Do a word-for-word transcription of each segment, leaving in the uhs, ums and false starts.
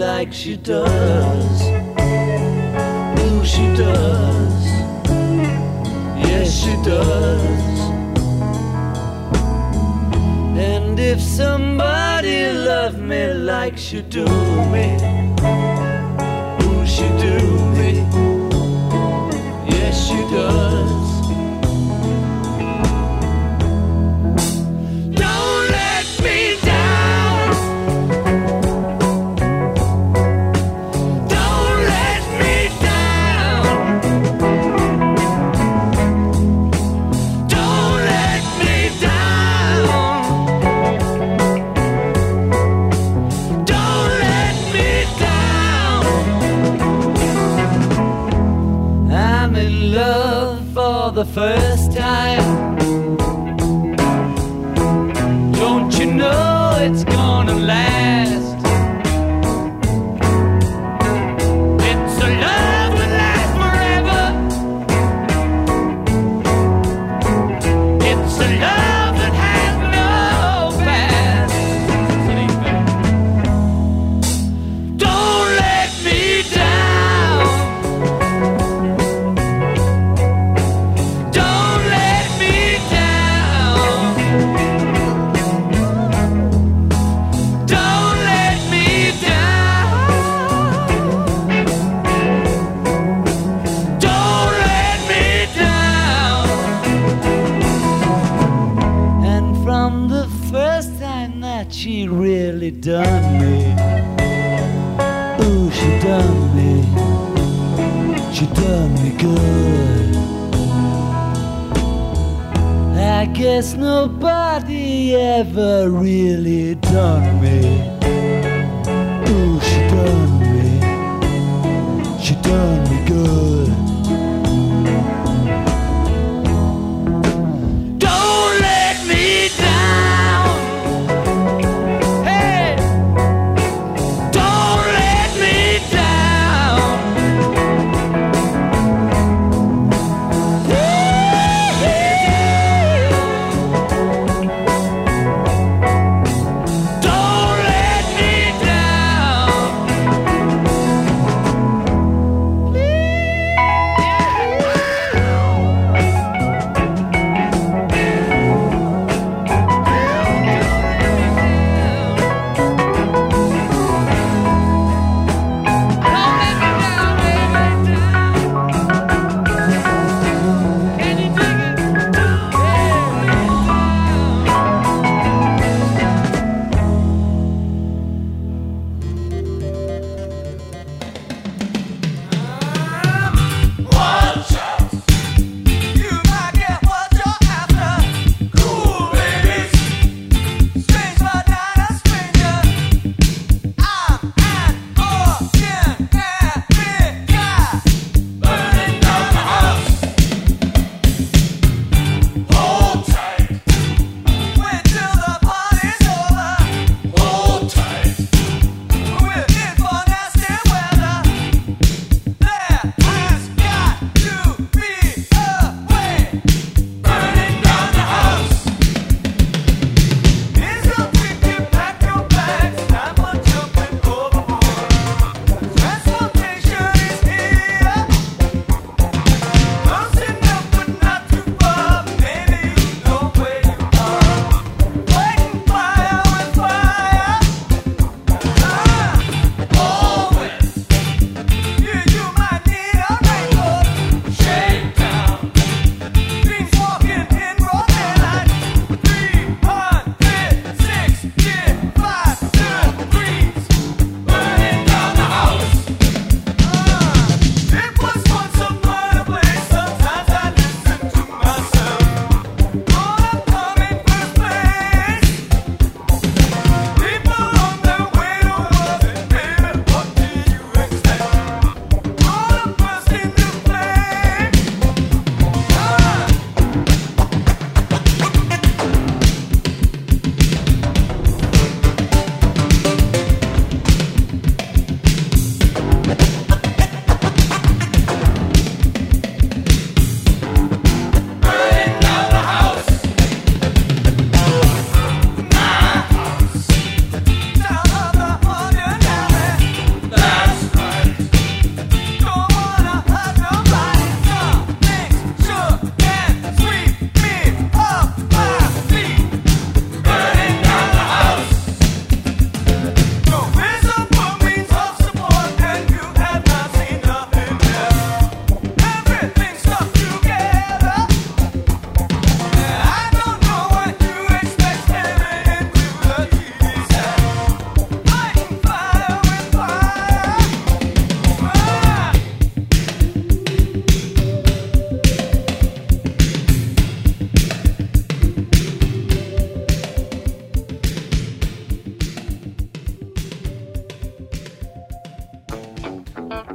like she does. Ooh, she does. Yes, she does. And if somebody loved me like she do me, ooh, she do me. Yes, she does. The first time, don't you know it's gonna last? It's a love that lasts forever. It's a love that has no past. Don't let me down. She really done me. Ooh, she done me. She done me good. I guess nobody ever really done me. Ooh, she done me. She done me good. Don't let me down. Don't let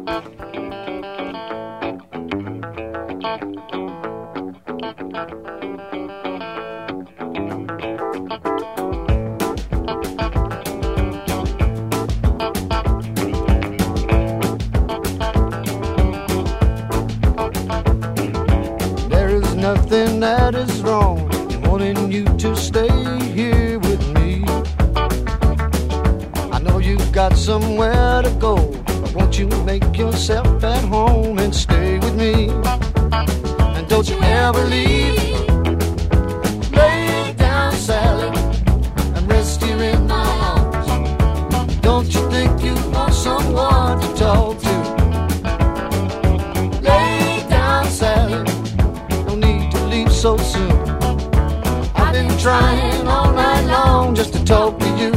Nothing that is wrong in wanting you to stay here with me. I know you've got somewhere to go, but won't you make yourself at home and stay with me? And don't you ever leave. Lay down, Sally, and rest here in my arms. Don't you think you want someone to talk to? Lay down, Sally, so soon. I've been trying all night long just to talk to you.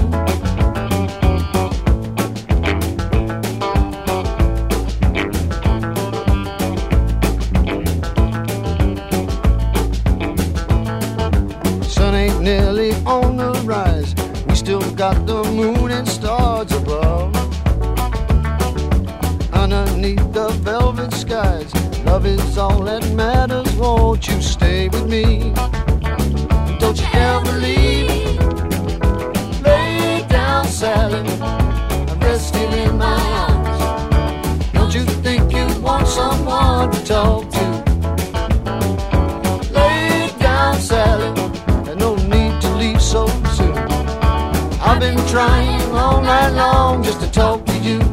Sun ain't nearly on the rise. We still got the moon and stars above. Underneath the velvet skies, love is all that matters. Won't you stay with me? Don't you ever leave. Lay down, Sally, and rest here in my arms. Don't you think you want someone to talk to? Lay down, Sally, there's no need to leave so soon. I've been trying all night long just to talk to you.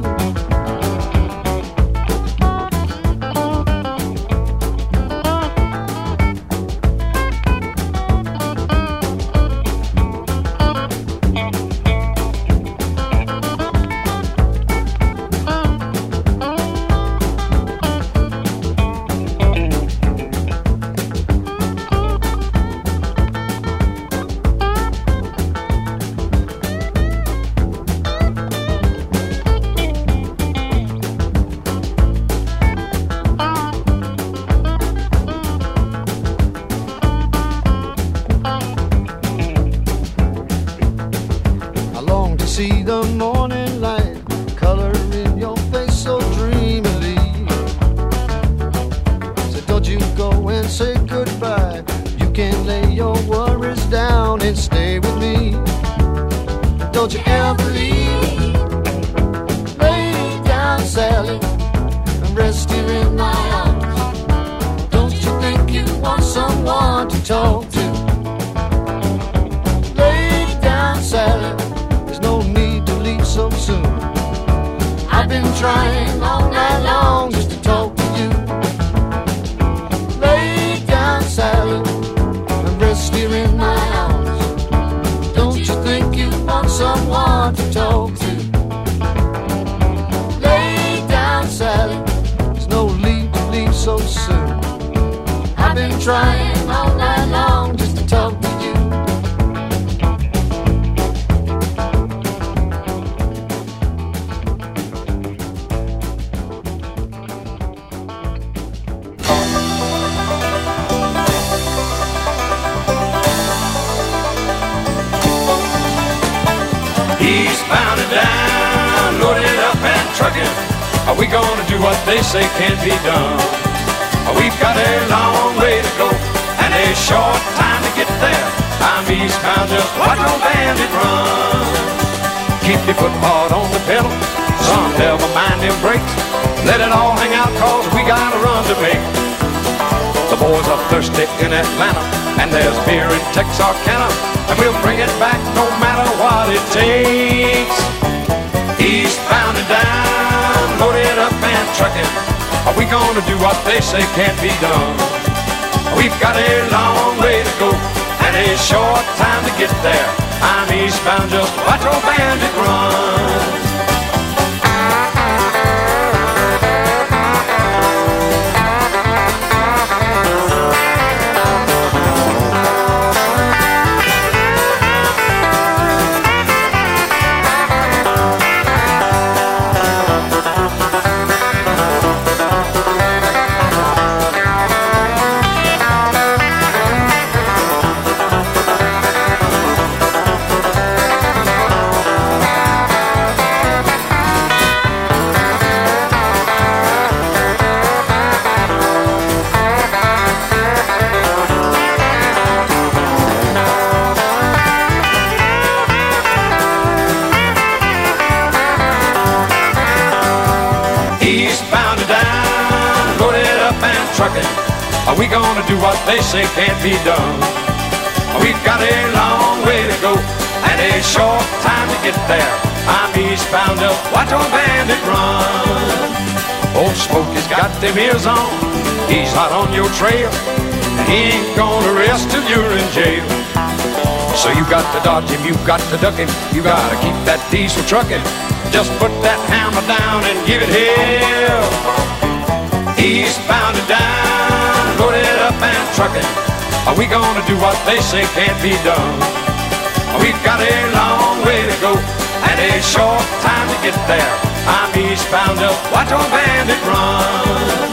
See the morning light color in your face so dreamily. So don't you go and say goodbye. You can lay your worries down and stay with me. Don't you ever leave. Lay down, Sally, and rest here in my arms. Don't you think you want someone to talk to? Lay down, Sally, no need to leave so soon. I've been trying all night long just to talk to you. Lay down, Sally, and rest here in my arms. Don't you think you want someone to talk to? Lay down, Sally, there's no need to leave so soon. I've been trying all night long just to talk to you. Eastbound and down, loaded up and trucking. Are we gonna do what they say can't be done? We've got a long way to go and a short time to get there. I'm eastbound, just watch old bandit run. Keep your foot hard on the pedal, son, never mind them brakes. Let it all hang out, cause we got a run to make. The boys are thirsty in Atlanta, and there's beer in Texarkana, and we'll bring it back no matter what it takes. Eastbound and down, loaded up and trucking. Are we gonna do what they say can't be done? We've got a long way to go and a short time to get there. I'm eastbound, just watch old bandit run. bound and down, loaded up and trucking. We gonna do what they say can't be done. We've got a long way to go and a short time to get there. I'm eastbound up, watch our bandit run. Old Smokey's got them ears on, he's hot on your trail, and he ain't gonna rest till you're in jail. So you got to dodge him, you got to duck him, you gotta keep that diesel trucking. Just put that hammer down and give it hell. Eastbound and down, loaded up and trucking. We gonna do what they say can't be done. We've got a long way to go and a short time to get there. I'm eastbound up, watch our bandit run.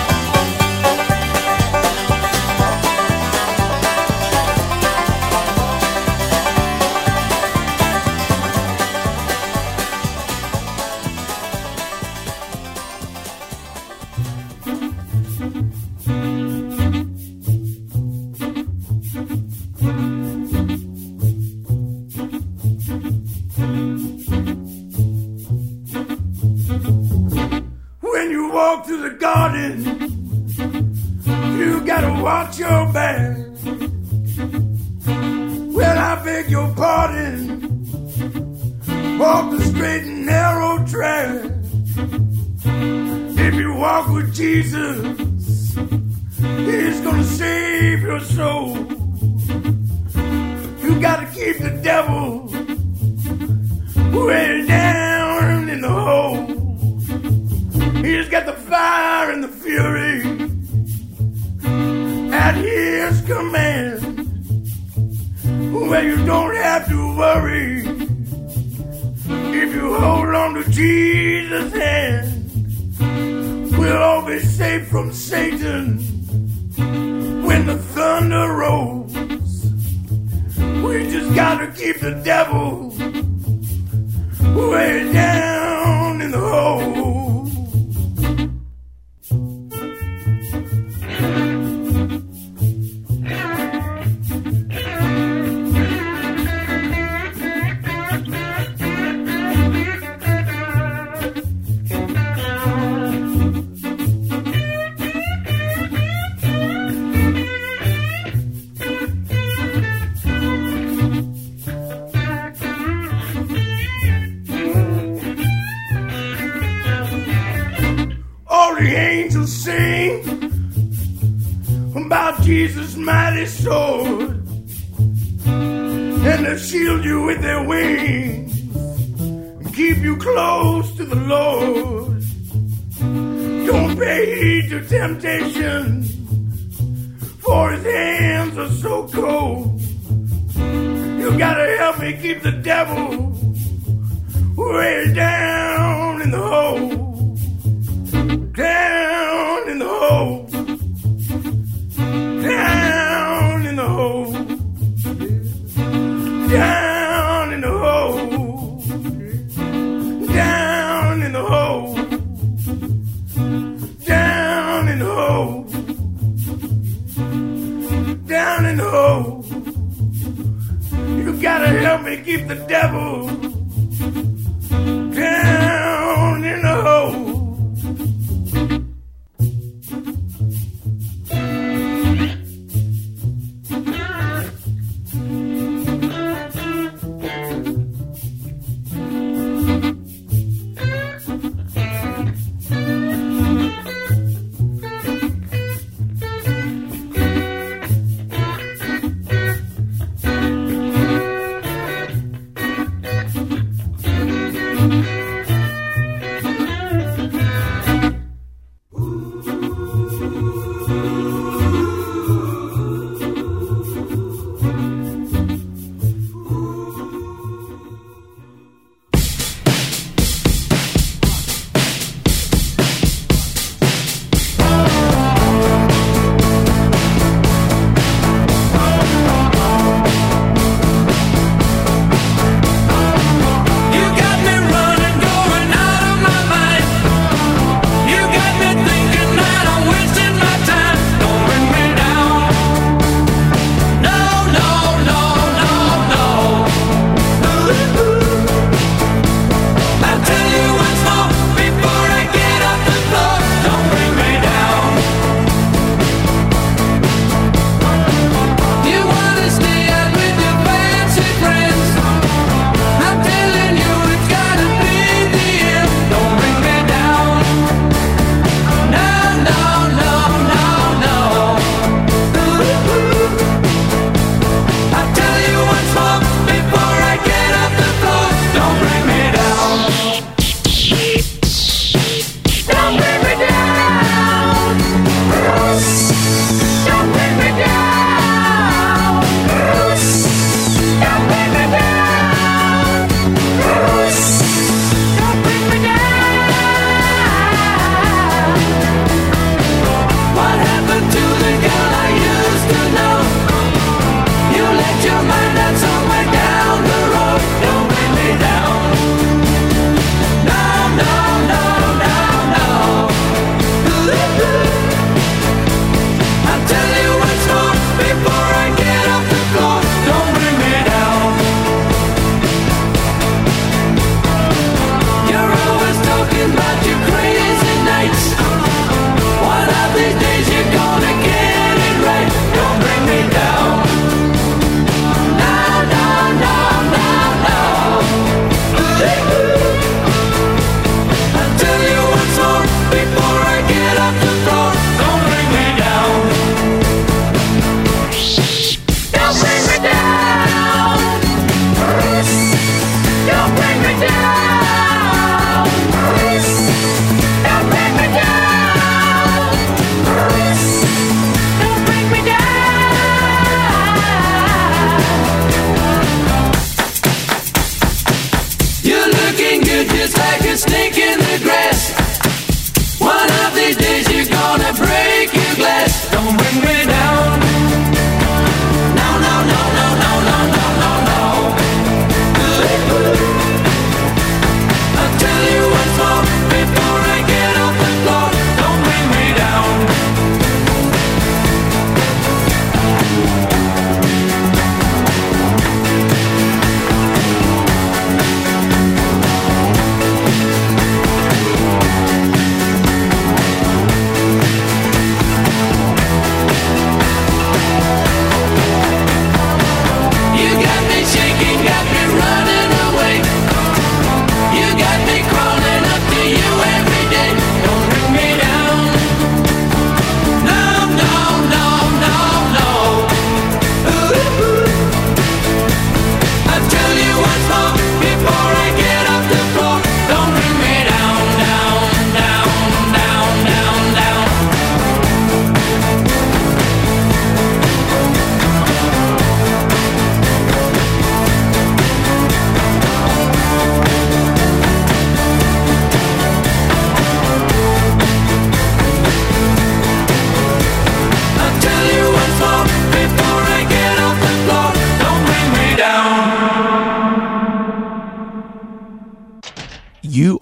You gotta watch your back. Well, I beg your pardon. Walk the straight and narrow track. If you walk with Jesus, He's gonna save your soul. You gotta keep the devil way down in the hole. He's got the fire and the fury at his command. Well, you don't have to worry if you hold on to Jesus' hand. We'll all be safe from Satan when the thunder rolls. We just gotta keep the devil way down in the hole. About Jesus' mighty sword, and they'll shield you with their wings and keep you close to the Lord. Don't pay heed to temptation, for his hands are so cold. You gotta help me keep the devil way down in the hole. Down in the hole. Down in the hole. Down in the hole. Down in the hole. Down in the hole. Down in the hole. You gotta help me keep the devil down in the hole.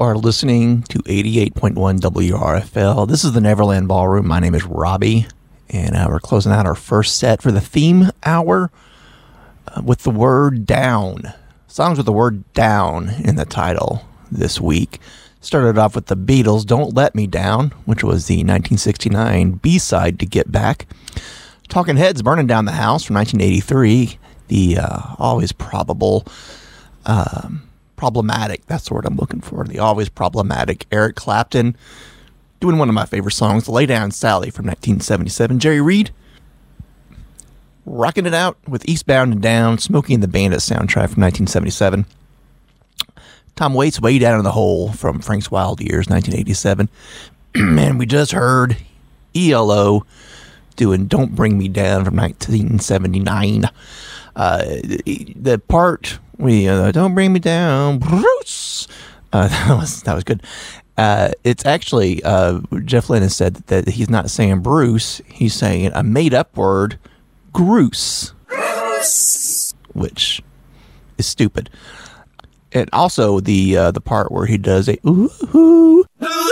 are listening to eighty-eight point one W R F L. This is the Neverland Ballroom. My name is Robbie, and uh, we're closing out our first set for the theme hour uh, with the word down. Songs with the word down in the title this week. Started off with the Beatles' Don't Let Me Down, which was the nineteen sixty-nine B-side to Get Back. Talking Heads, Burning Down the House from nineteen eighty-three. The uh, always probable... Um, problematic, that's the word I'm looking for. The always problematic Eric Clapton doing one of my favorite songs, Lay Down Sally from nineteen seventy-seven. Jerry Reed rocking it out with Eastbound and Down, Smokey and the Bandit soundtrack from nineteen seventy-seven. Tom Waits, Way Down in the Hole from Frank's Wild Years, nineteen eighty-seven. And we just heard E L O doing Don't Bring Me Down from nineteen seventy-nine. Uh, the part we uh, Don't Bring Me Down, Bruce. Uh, that was that was good. Uh, it's actually uh, Jeff Lynne has said that he's not saying Bruce, he's saying a made-up word, Groose, which is stupid. And also the uh, the part where he does a ooh, ooh.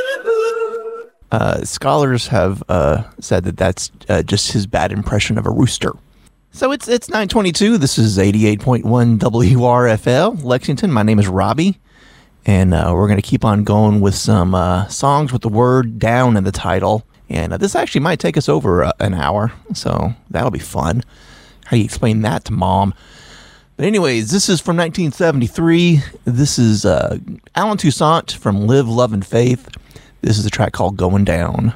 Uh, scholars have uh, said that that's uh, just his bad impression of a rooster. So it's it's nine twenty-two. This is eighty-eight point one W R F L, Lexington. My name is Robbie, and uh, we're going to keep on going with some uh, songs with the word down in the title. And uh, this actually might take us over uh, an hour, so that'll be fun. How do you explain that to Mom? But anyways, this is from nineteen seventy-three. This is uh, Alan Toussaint from Live, Love, and Faith. This is a track called Going Down.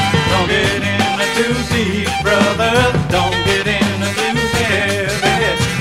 Don't get in too deep, brother. Don't get in too heavy.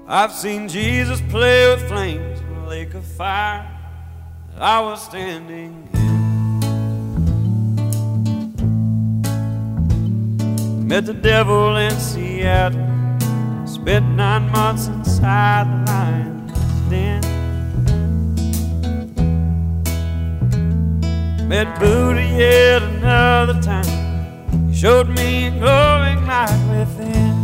I've seen Jesus play with flames in a lake of fire that I was standing in. Met the devil in Seattle, spent nine months inside the lion's den. Met Buddha yet another time, he showed me a glowing light within.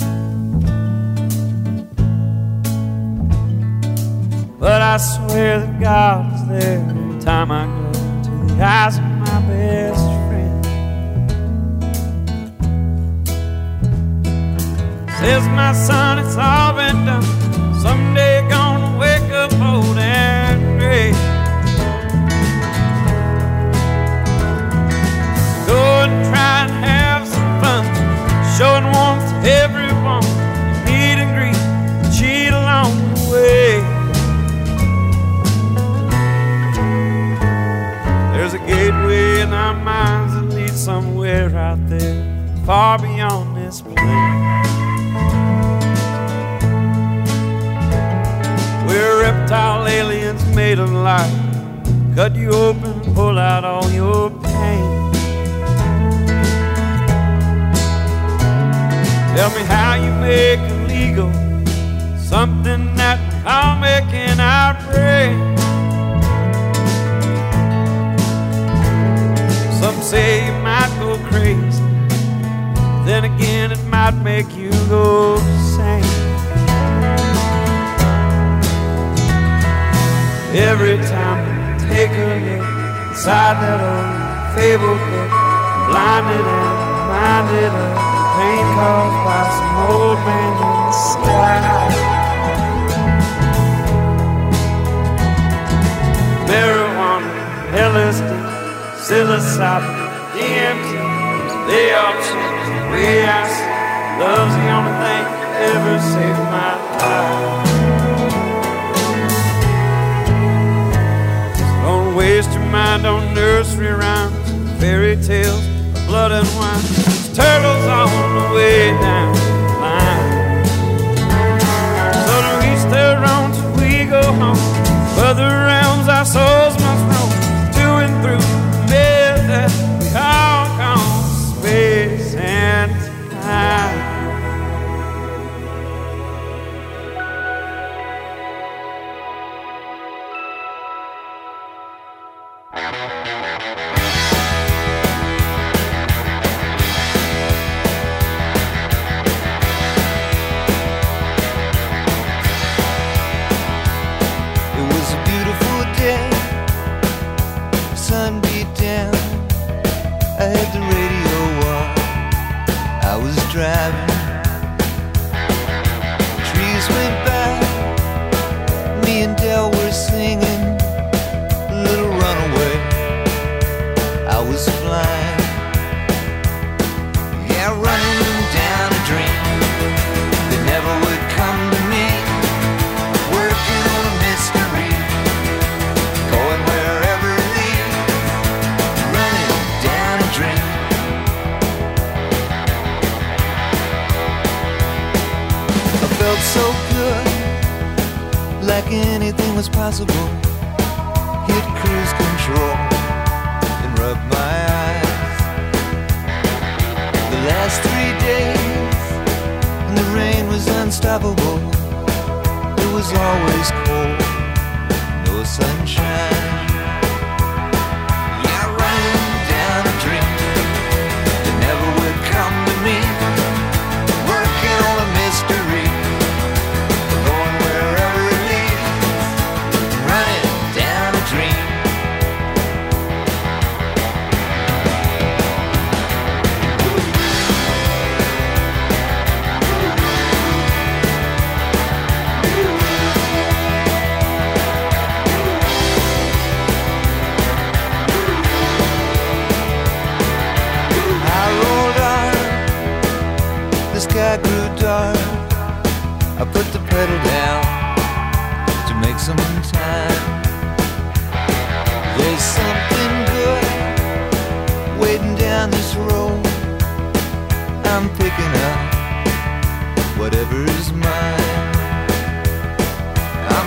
But I swear that God is there every time I go to the eyes of my best friend. Says, my son, it's all been done. Someday you're gonna wake up old and gray. Go and try and have some fun, showing warmth to everyone you meet and greet, cheat along the way. There's a gateway in our minds that leads somewhere out there, far beyond this plane. We're reptile aliens made of light, cut you open and pull out all your pain. Tell me how you make illegal something that I'll make in our brain. Some say you might go crazy, then again it might make you go sane. Every time I take a look inside that old fabled book, I'm blinded and reminded of the pain caused by some old man in the sky. Marijuana, L S D, psilocybin, D M T, they all change the way I see. Love's the only thing that ever saved my life. So don't waste your mind on nursery rhymes, fairy tales, blood and wine. There's turtles on the way down the line. So to each their own till we go home. Further realms our souls must roam, to and through that we all call space and time. It was a beautiful day, the sun beat down. I had the radio on, I was driving. Trees went by, me and Del were singing a little runaway. I was flying, yeah, running down a dream that never would come to me. Working on a mystery, going wherever it leads, running down a dream. I felt so good, like anything was possible. Hit cruise control and rub my eyes. The last three days, and the rain was unstoppable. It was always cold, no sunshine. Yeah, running down a dream that never would come to me. Working on a mystery, going wherever it leads, running down a dream. I rolled on, the sky grew dark. I put the pedal down to make some time. There's something good waiting down this road. I'm picking up whatever's mine.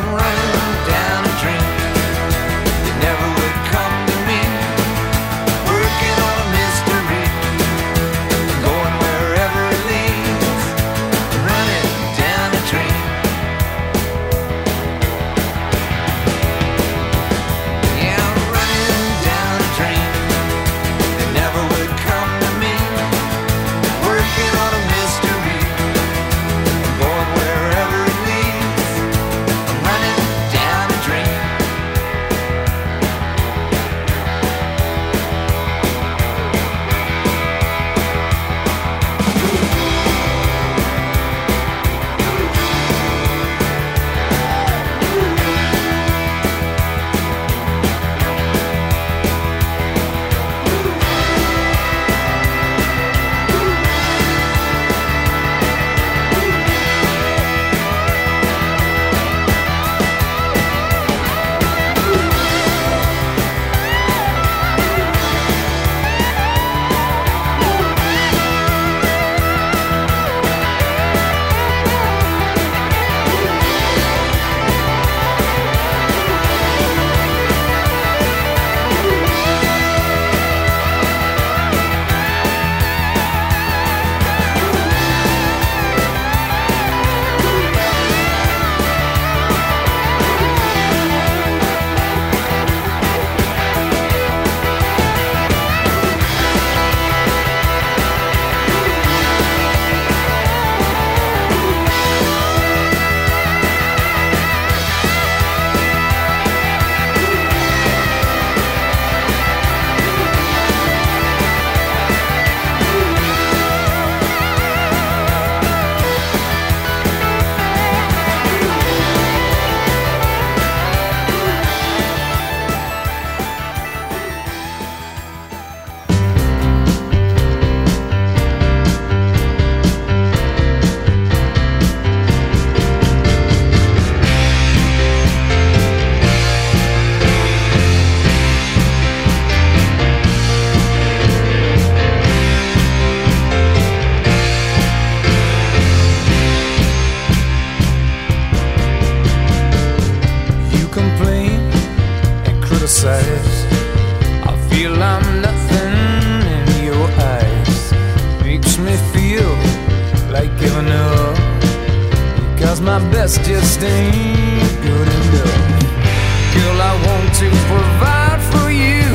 my best just ain't good enough. Girl, I want to provide for you,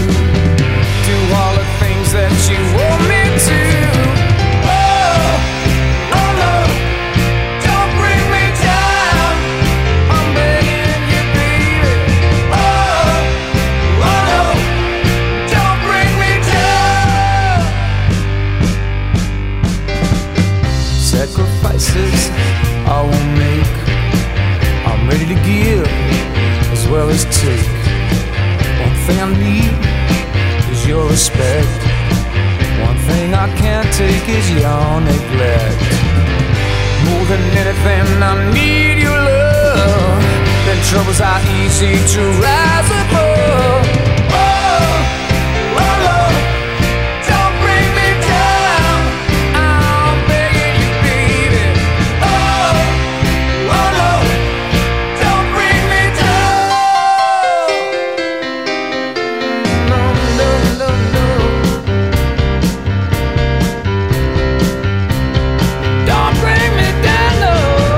do all the things that you want me to. Oh, oh no, don't bring me down, I'm begging you, baby. Oh, oh no, don't bring me down. Sacrifices I won't make, I'm ready to give as well as take. One thing I need is your respect. One thing I can't take is your neglect. More than anything I need your love. Then troubles are easy to rise above. Oh, oh Lord, don't bring me down, I'm begging you, baby. Oh, oh Lord, don't bring me down. No, no, no, no. Don't bring me down, no.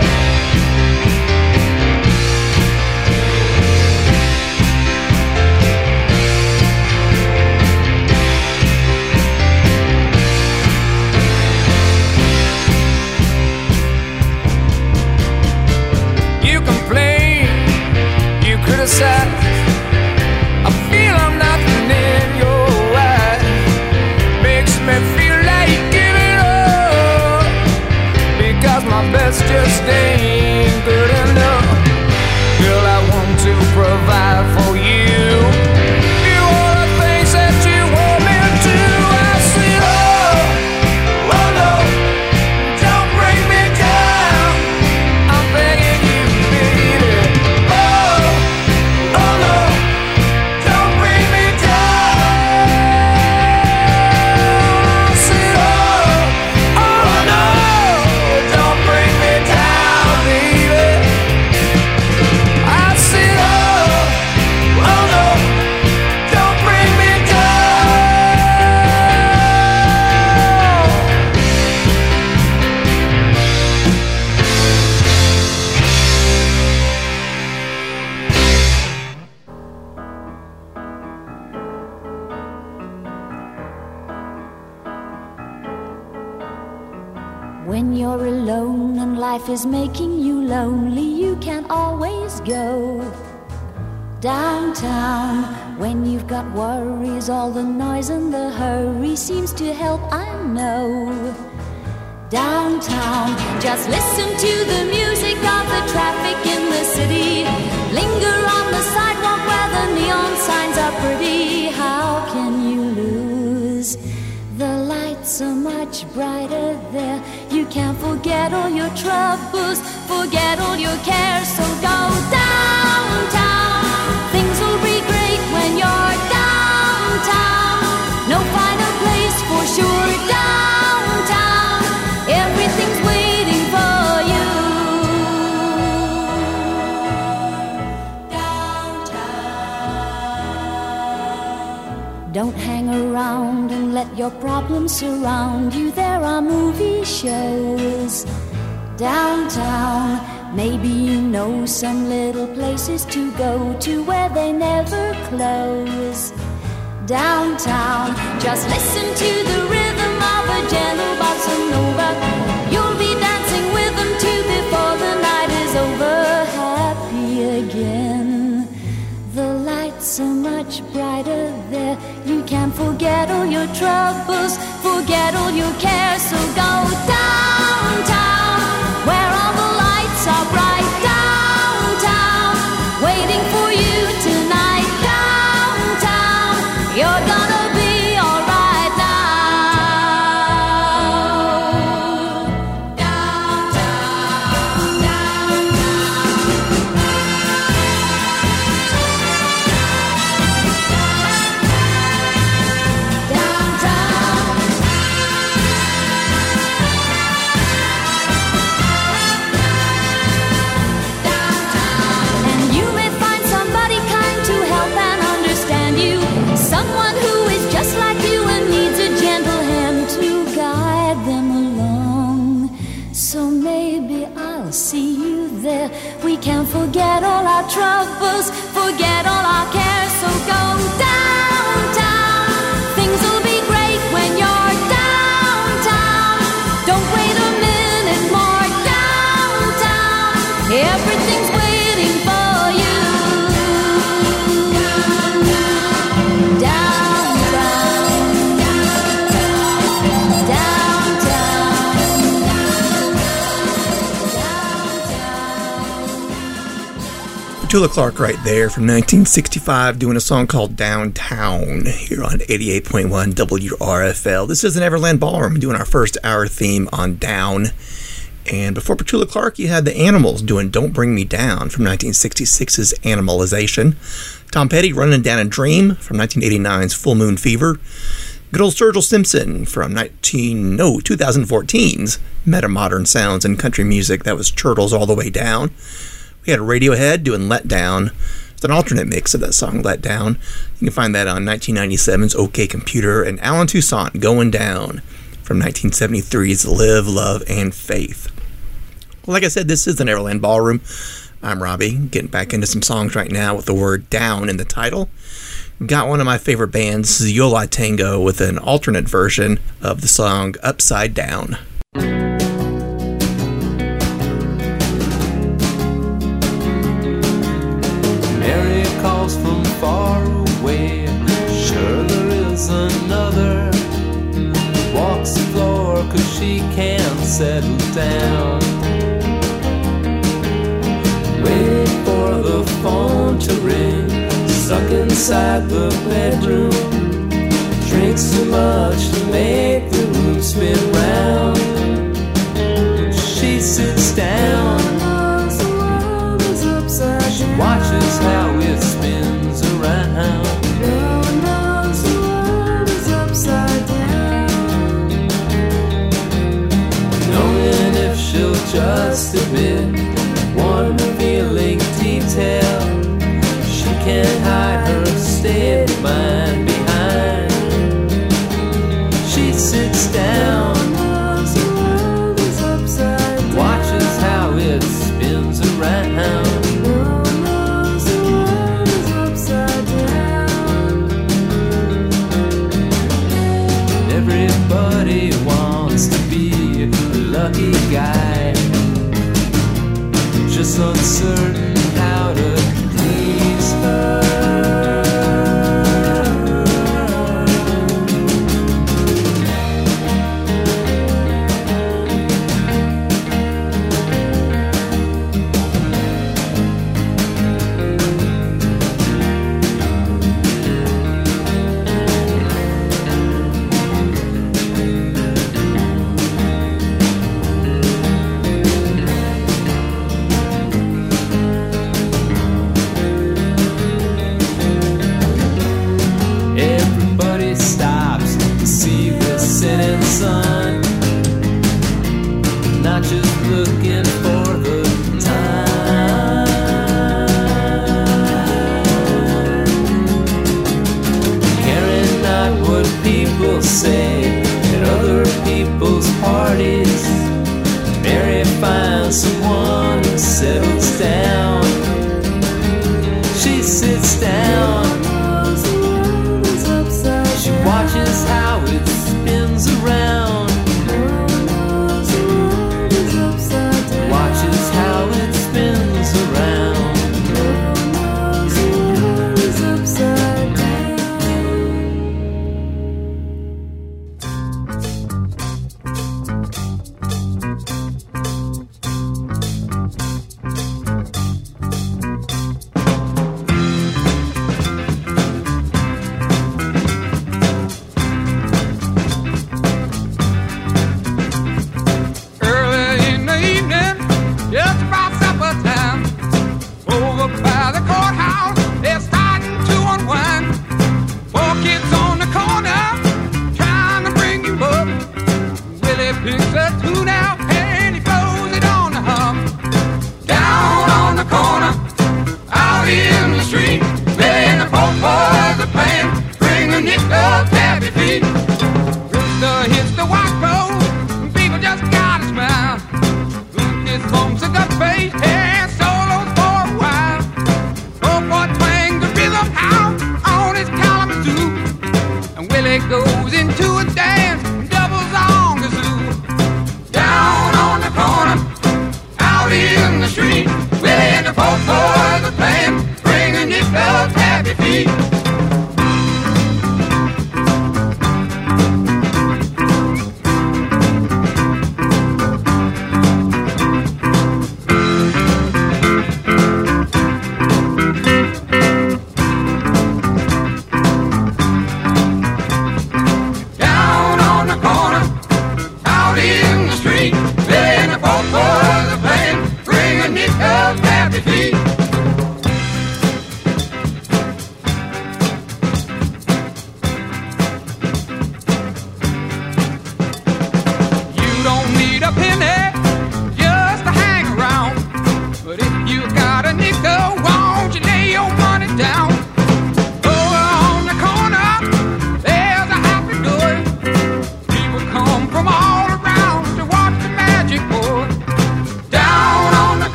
You complain, you criticize, I feel I'm nothing in your eyes. Makes me feel like giving up, because my best just ain't good enough. Girl, I want to provide for you, do all the things that you want me to. I said, oh, oh no, don't bring me down, I'm begging you, baby. Oh, oh no, don't bring me down. I said, oh, oh no, don't bring me down. you're alone and life is making you lonely, you can always go downtown. When you've got worries, all the noise and the hurry seems to help, I know. Downtown, just listen to the music of the traffic in the city. Linger on the sidewalk where the neon signs are pretty. How can you lose? The lights are much brighter there. You can't forget all your troubles, forget all your cares. So go downtown. Things will be great when you're downtown. No finer place for sure. Downtown, everything's waiting for you. Downtown. Don't hang around and let your problems surround you. There are movie shows downtown. Maybe you know some little places to go to where they never close. Downtown, just listen to the rhythm of a gentle bossa nova. You'll be dancing with them too before the night is over. Happy again. The lights are much brighter there. You can't forget all your troubles, forget all your cares. So go downtown, where all the lights are bright. Downtown, waiting for you tonight. Downtown, you're gonna be alright now. Downtown, and you may find somebody kind to help and understand you. Someone who is just like you and needs a gentle hand to guide them along. So maybe I'll see you there. We can't forget all our troubles, forget all our cares. So go downtown. Things will be great when you're downtown. Don't wait a minute more. Downtown, everything's waiting for you. Petula Clark right there from nineteen sixty-five doing a song called Downtown here on eighty-eight point one W R F L. This is an Everland Ballroom doing our first hour theme on Down. And before Petula Clark, you had the Animals doing Don't Bring Me Down from nineteen sixty-six's Animalization. Tom Petty Running Down a Dream from nineteen eighty-nine's Full Moon Fever. Good old Sturgill Simpson from nineteen no twenty fourteen's Meta Modern Sounds and Country Music. That was Turtles All the Way Down. We had Radiohead doing Let Down. It's an alternate mix of that song, Let Down. You can find that on nineteen ninety-seven's OK Computer. And Alan Toussaint, Going Down from nineteen seventy-three's Live, Love, and Faith. Well, like I said, this is the Neverland Ballroom. I'm Robbie, getting back into some songs right now with the word down in the title. Got one of my favorite bands, Yo La Tengo, with an alternate version of the song Upside Down. Mary calls from far away. Sure there is another. Walks the floor cause she can't settle down. Waiting for the phone to ring. Stuck inside the bedroom. Drinks too much to make the room spin round. She sits down. She watches how it spins around. Knowing if she'll just admit one revealing detail, she can't hide her state of mind behind. She sits down, watches how it spins around. Everybody wants to be a lucky guy. right. Just uncertain how to please her. Not just looking for the time, caring not what people say at other people's parties. Mary finds someone who settles down. She sits down. She watches how it spins around. Watches how it spins around.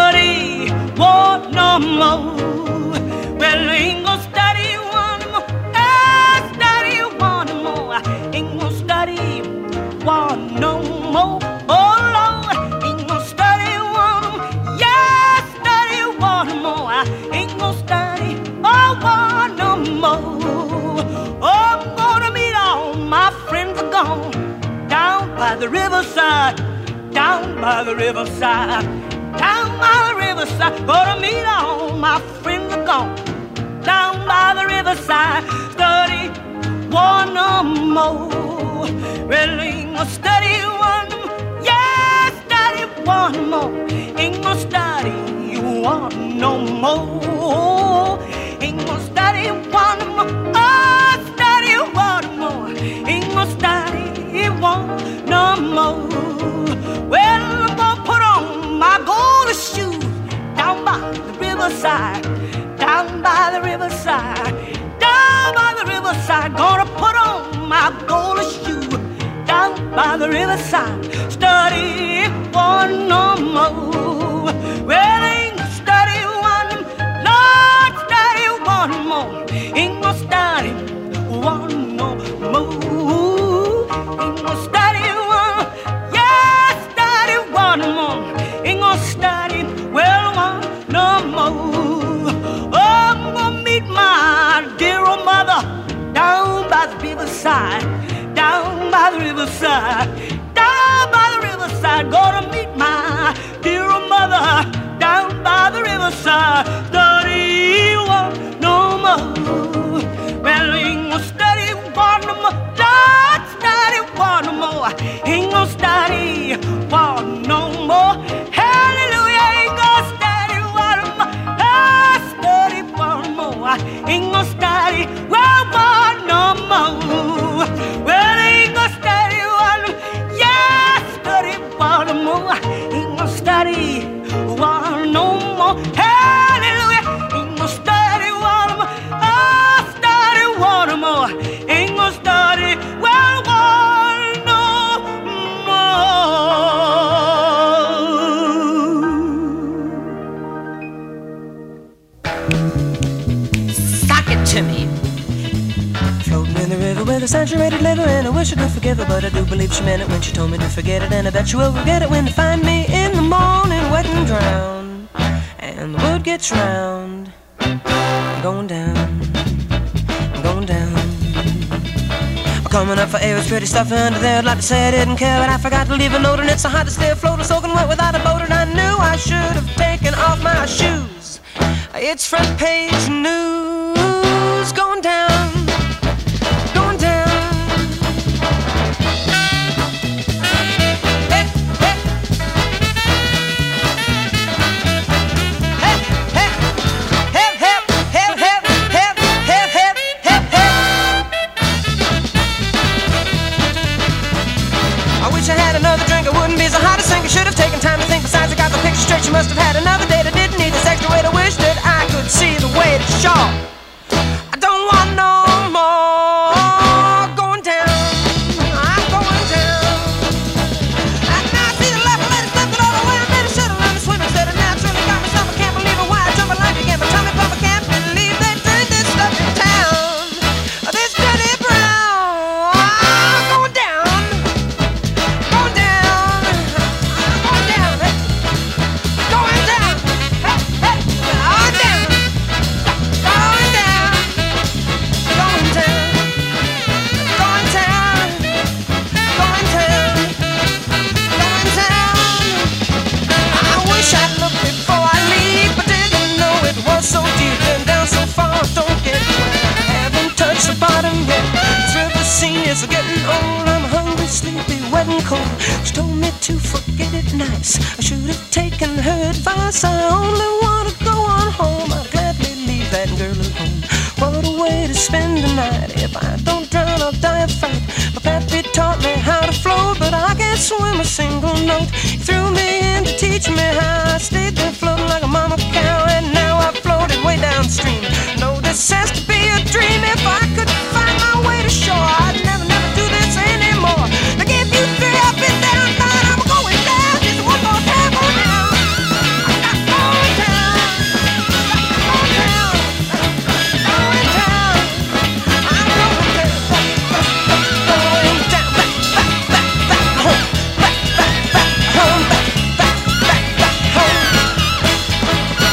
Well, ain't gonna study one more. the riverside, down by the riverside, down by the riverside. Gonna meet all my friends are gone. Down by the riverside, study one no more. Well, ain't gonna study one, yeah, study one more. Ain't gonna study one no more. Ain't gonna study one more. Oh, study one more. Ain't gonna study one no more. Well, I'm gonna put on my gold shoes down by the riverside, down by the riverside, down by the riverside. Gonna put on my gold shoes down by the riverside. Study one no more. Well, ain't gonna study one, Lord, study one more. Ain't gonna study one no more. Ain't gonna study one, yeah, study one more. Ain't gonna study, well, one no more. Oh, I'm gonna meet my dear old mother down by the riverside, down by the riverside, down by the riverside. Gonna meet my dear old mother down by the riverside. Study one no more. Well, ain't gonna study one no more. Lord, study one no more. Ain't gonna study one no more. Hallelujah, ain't gonna study one more. Lord, study one more. Ain't gonna study well one no more. Well, ain't gonna study one, yeah, study one more. Ain't gonna study one no more. Hallelujah, ain't gonna study one more. Oh, study one more. Ain't gonna study well one no more. Sock it to me. Floating in the river with a saturated liver, and I wish I could forgive her, but I do believe she meant it when she told me to forget it, and I bet you will forget it when you find me in the morning wet and drowned, and the word gets round. I'm going down, I'm going down. I'm coming up for air, it's pretty stuffy under there. I'd like to say I didn't care, but I forgot to leave a note, and it's so hard to stay afloat, soaking wet without a boat, and I knew I should have taken off my shoes. It's front page news, going down, going down. Hey, hey. Hey, hey. Help, help, help, help, help, help, help, help, help. I wish I had another drink, I wouldn't be so hard to sink. I should have taken time to think, besides I got the picture straight. She must have had another date, I didn't need this extra weight. I wish that I could see the way to shore. I don't want no more going down. I'm going down. I now see the left, I let it slip it all the way. I made a should have learned to swim instead of naturally got myself. I can't believe it. Why I jumping like again? But Tommy Papa can't believe they drink this stuff in town. This dirty brown. I'm going down. Going down. I'm going down. Going down. Hey, hey. I'm down. Going down. Going down. Going down. Going down. Going down. I wish I'd looked before I leave, but didn't know it was so deep and down so far. Don't get wet. I haven't touched the bottom yet. This river scene is getting old. I'm hungry, sleepy, wet and cold. She told me to forget it nice. I should have taken her advice. I only want to go on home. I'd gladly leave that girl at home. What a way to spend the night. If I don't drown, I'll die of fright. My pappy taught me how to float, but I can't swim a single note. He threw me in to teach me how. I stayed there floating like a mama cow, and now I've floated way downstream. No, this has to be a dream. If I could find my way to shore, I'd never, never do this anymore. Like if you three up and down, nine, I'm going down. Just one more time, go down. I'm going down. Going down. Going down. I'm going down. Going down. Back, back, back, back home. Back, back, back home. Back, back, back, back home.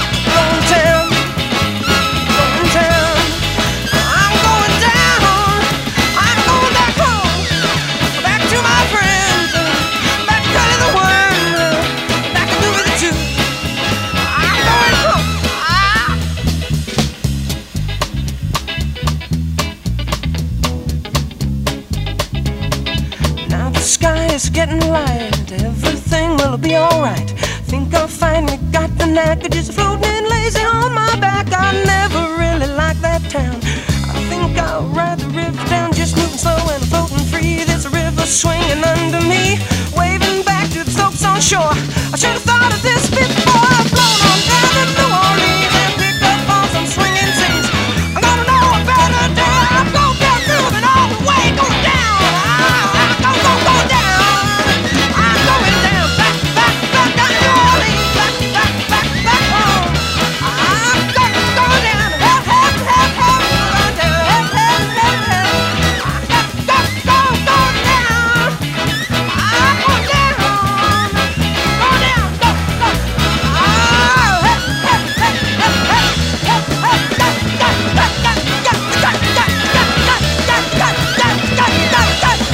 is getting light. Everything will be alright. Think I'll finally got the knack of just floating lazy on my back. I never really liked that town. I think I'll ride the river down, just moving slow and floating free. There's a river swinging under me, waving back to the folks on shore. I should have thought of this before. I've flown on down to New Orleans and picked up on some swinging things. I'm gonna know a better day. I'm gonna get moving all the way, going down. I'm gonna go, go down. I'm going down, back, back, back to New Orleans, back, back, back, back home. I'm gonna go down, help, help, help, help, go down, help, help, help, help. I'm gonna go, go, go down. I'm going down, go down, go, go. Oh, help, help, help, help, help, help, help, got, got, got, got, got, got, got, got, got, got, got, got, got, got, got.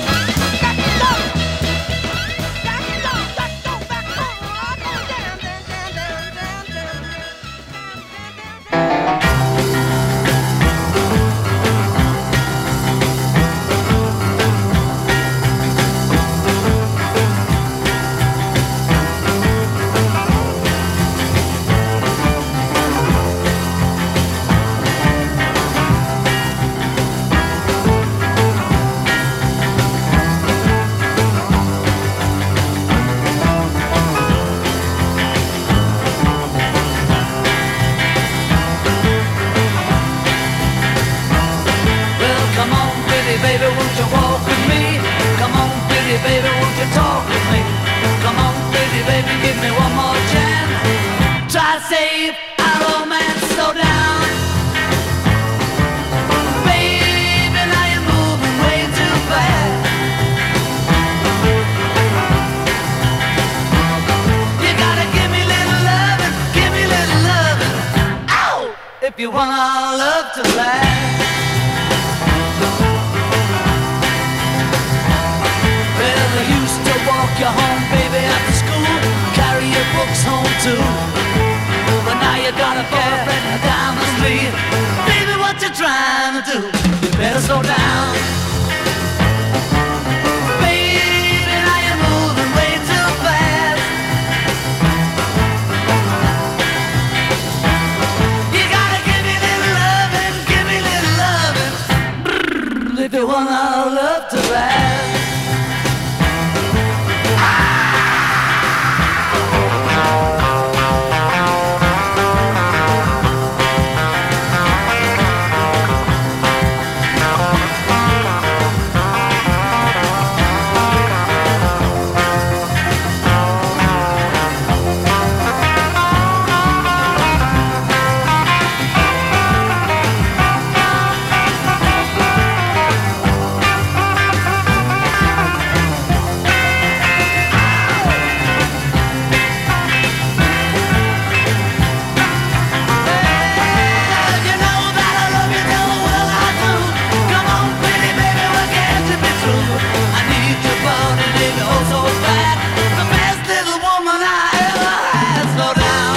Well, come on, pretty baby, won't you walk with me? Come on, pretty baby, won't you talk with me? Come on, pretty baby, give me one more chance. Try to save our romance, slow down. Baby, now you're moving way too fast. You gotta give me little loving, give me little loving. Ow! If you want our love to last. Well, I used to walk you home, baby, after school, carry your books home too. But now you got a boyfriend down the street. Baby, what you trying to do? You better slow down. Baby, now you're moving way too fast. You gotta give me little loving, give me little loving. If you want our love to last. You know that I love you, know well I do. Come on, pretty baby, what can to be true? I need your body, baby, oh so bad. The best little woman I ever had. Slow down.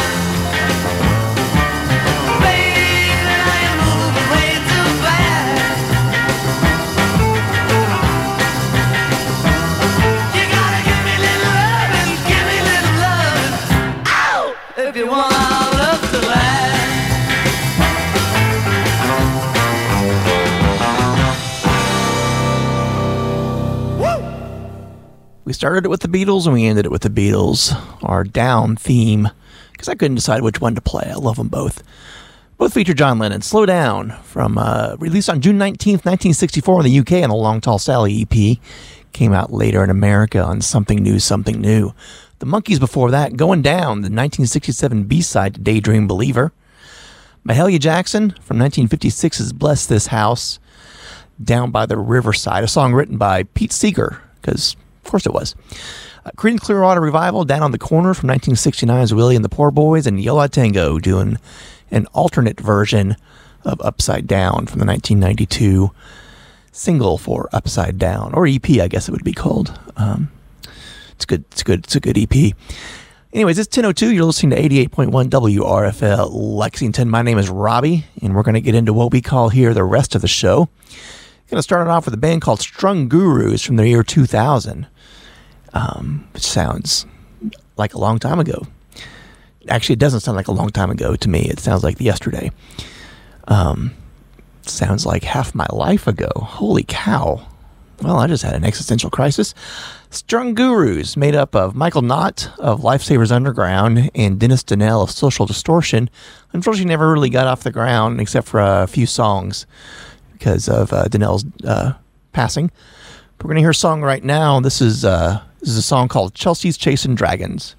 Baby, now you're moving way too fast. You gotta give me little loving, give me little loving. Ow! If you want our love to last. We started it with the Beatles and we ended it with the Beatles, our down theme, because I couldn't decide which one to play. I love them both. Both feature John Lennon. Slow Down, from uh, released on June nineteenth, nineteen sixty-four in the U K on the Long Tall Sally E P. Came out later in America on Something New, Something New. The Monkees before that, Going Down, the nineteen sixty-seven B-side to Daydream Believer. Mahalia Jackson from nineteen fifty-six's Bless This House, Down by the Riverside, a song written by Pete Seeger, because of course it was. Uh, Creedence Clearwater Revival, Down on the Corner from nineteen sixty-nine's Willie and the Poor Boys, and Yo La Tengo doing an alternate version of Upside Down from the nineteen ninety-two single for Upside Down, or E P, I guess it would be called. Um, it's good. It's good. It's a good E P. Anyways, it's ten oh two. You're listening to eighty-eight point one W R F L Lexington. My name is Robbie, and we're going to get into what we call here the rest of the show. Going to start it off with a band called Strung Gurus from the year two thousand. um, which sounds like a long time ago. Actually, it doesn't sound like a long time ago to me. It sounds like yesterday. Um, sounds like half my life ago. Holy cow. Well, I just had an existential crisis. Strung Gurus, made up of Michael Knott of Lifesavers Underground and Dennis Donnell of Social Distortion, unfortunately never really got off the ground except for a few songs because of uh, Donnell's uh, passing. But we're going to hear a song right now. This is, uh, this is a song called Chelsea's Chasing Dragons.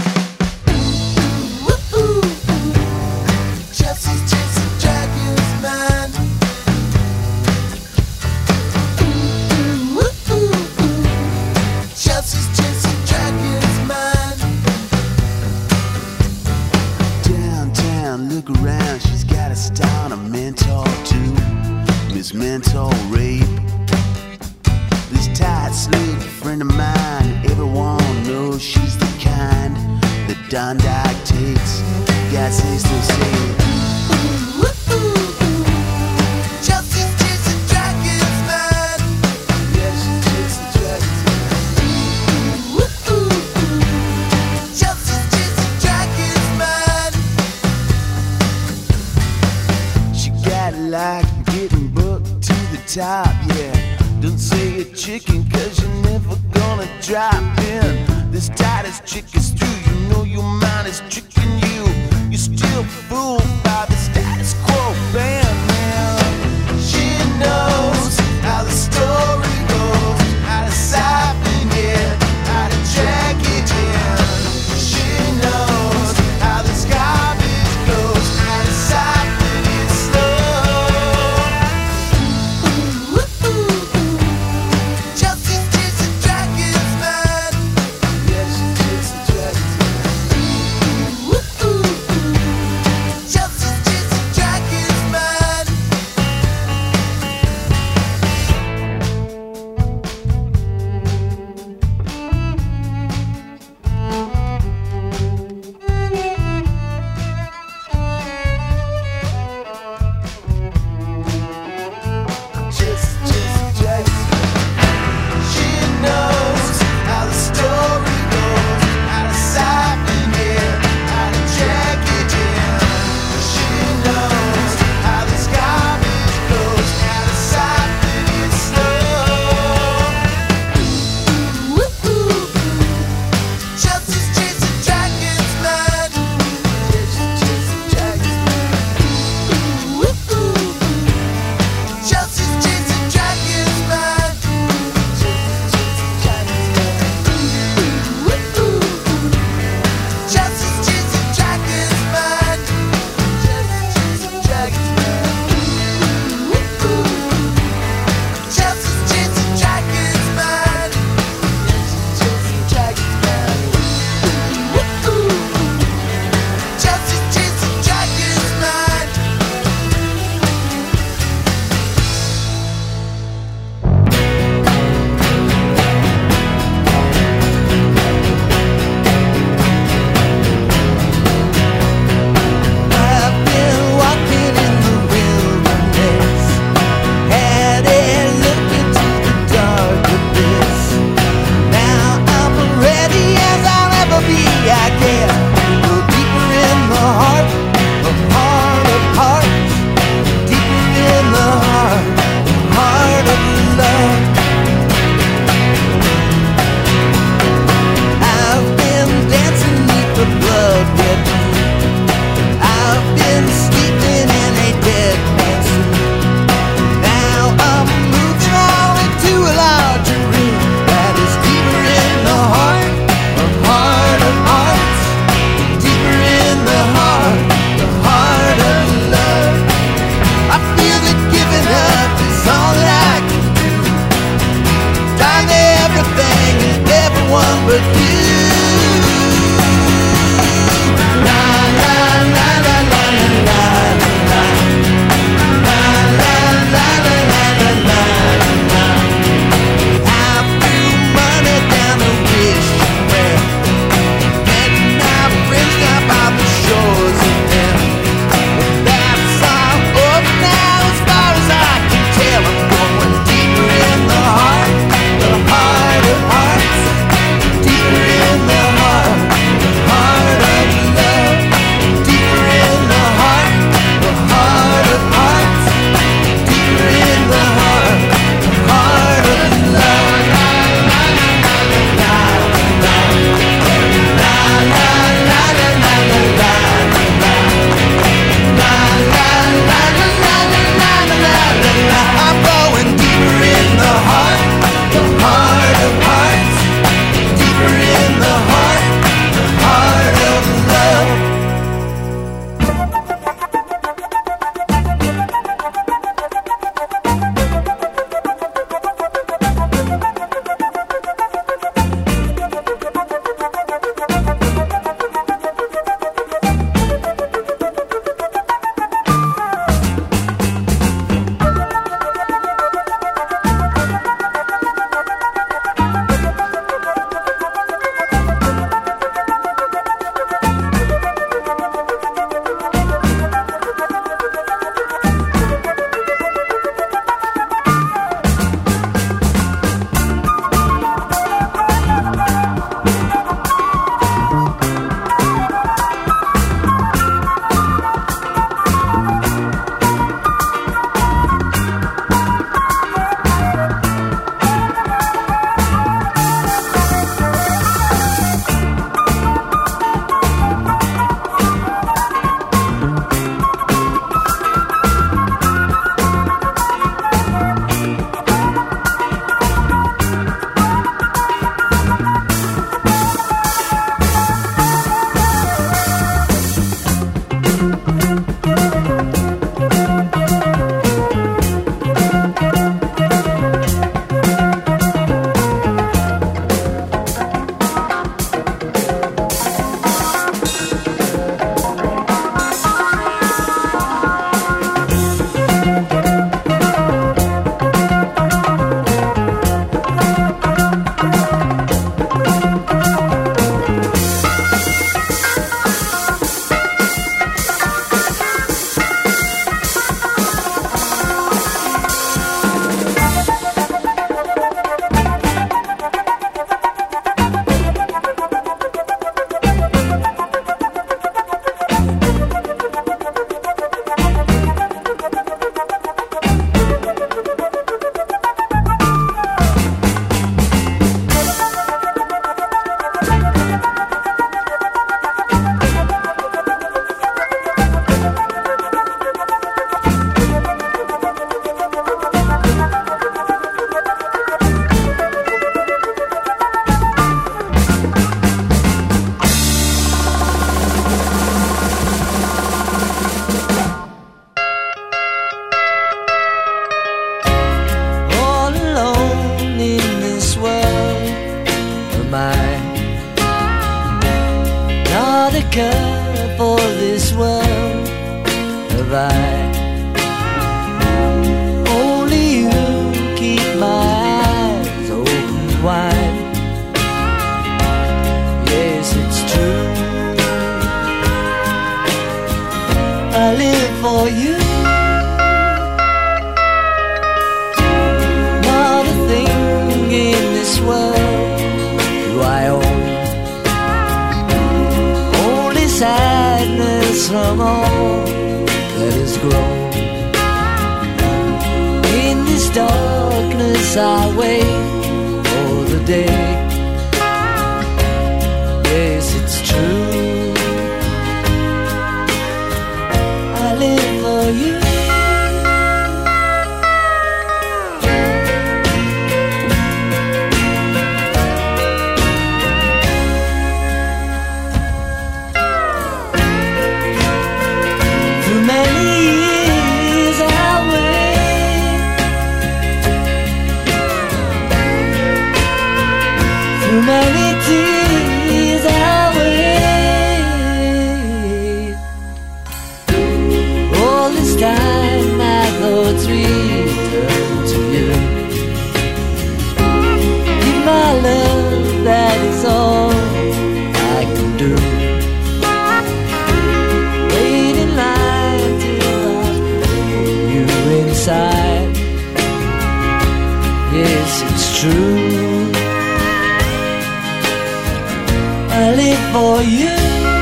Mental rape. This tight slip friend of mine, everyone knows she's the kind that Don Dyke takes. God says to say it. Ooh, ooh, ooh. Chelsea's chasing dragons, man. Yeah, she's chasing dragons, man. Ooh, ooh, ooh. Chelsea's chasing dragons, man. She got like getting booked to the top, yeah. Don't say a chicken, cause you're never gonna drop in. This tightest trick is through, you know your mind is tricking you. You're still fooled by the status quo band, man. She knows how the story goes, how to siphon it, how to drag it in. She knows how this garbage goes, how to siphon it slow. Just care for this world have I. Only you keep my eyes open wide. Yes, it's true, I live for you. Not a thing in this world do I own, only sadness from all that is grown. In this darkness I wait for the day. Yes, it's true, I live for you. Many tears I wait. All this time my thoughts return to you. Give my love, that is all I can do. Wait in line till I feel you inside. Yes, it's true, I live for you.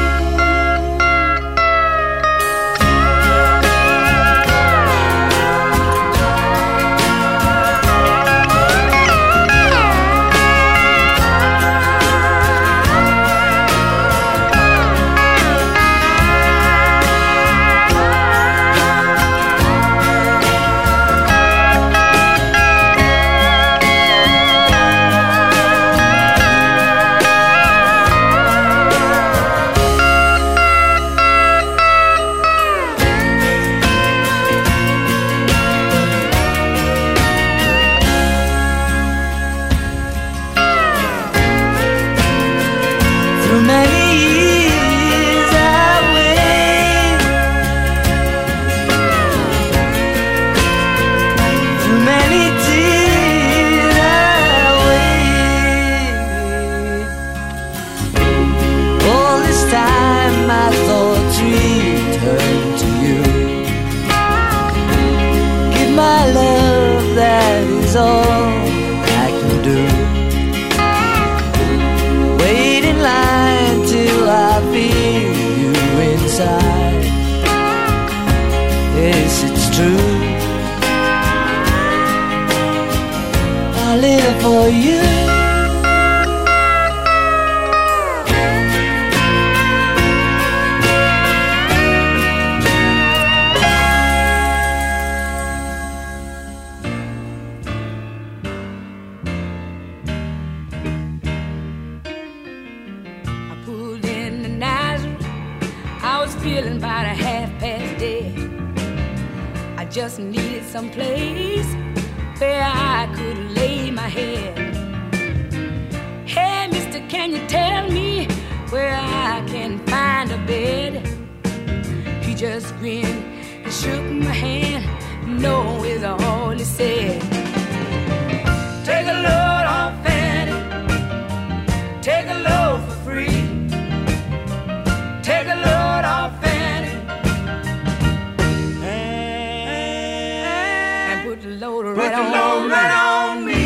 Yes, it's true, I live for you. Feeling about a half past dead. I just needed some place where I could lay my head. Hey, mister, can you tell me where I can find a bed? He just grinned and shook my hand. No is all he said. Take a load off Fanny, take a load for free. Take a load off Fanny and put the load right, put the on, load right on me.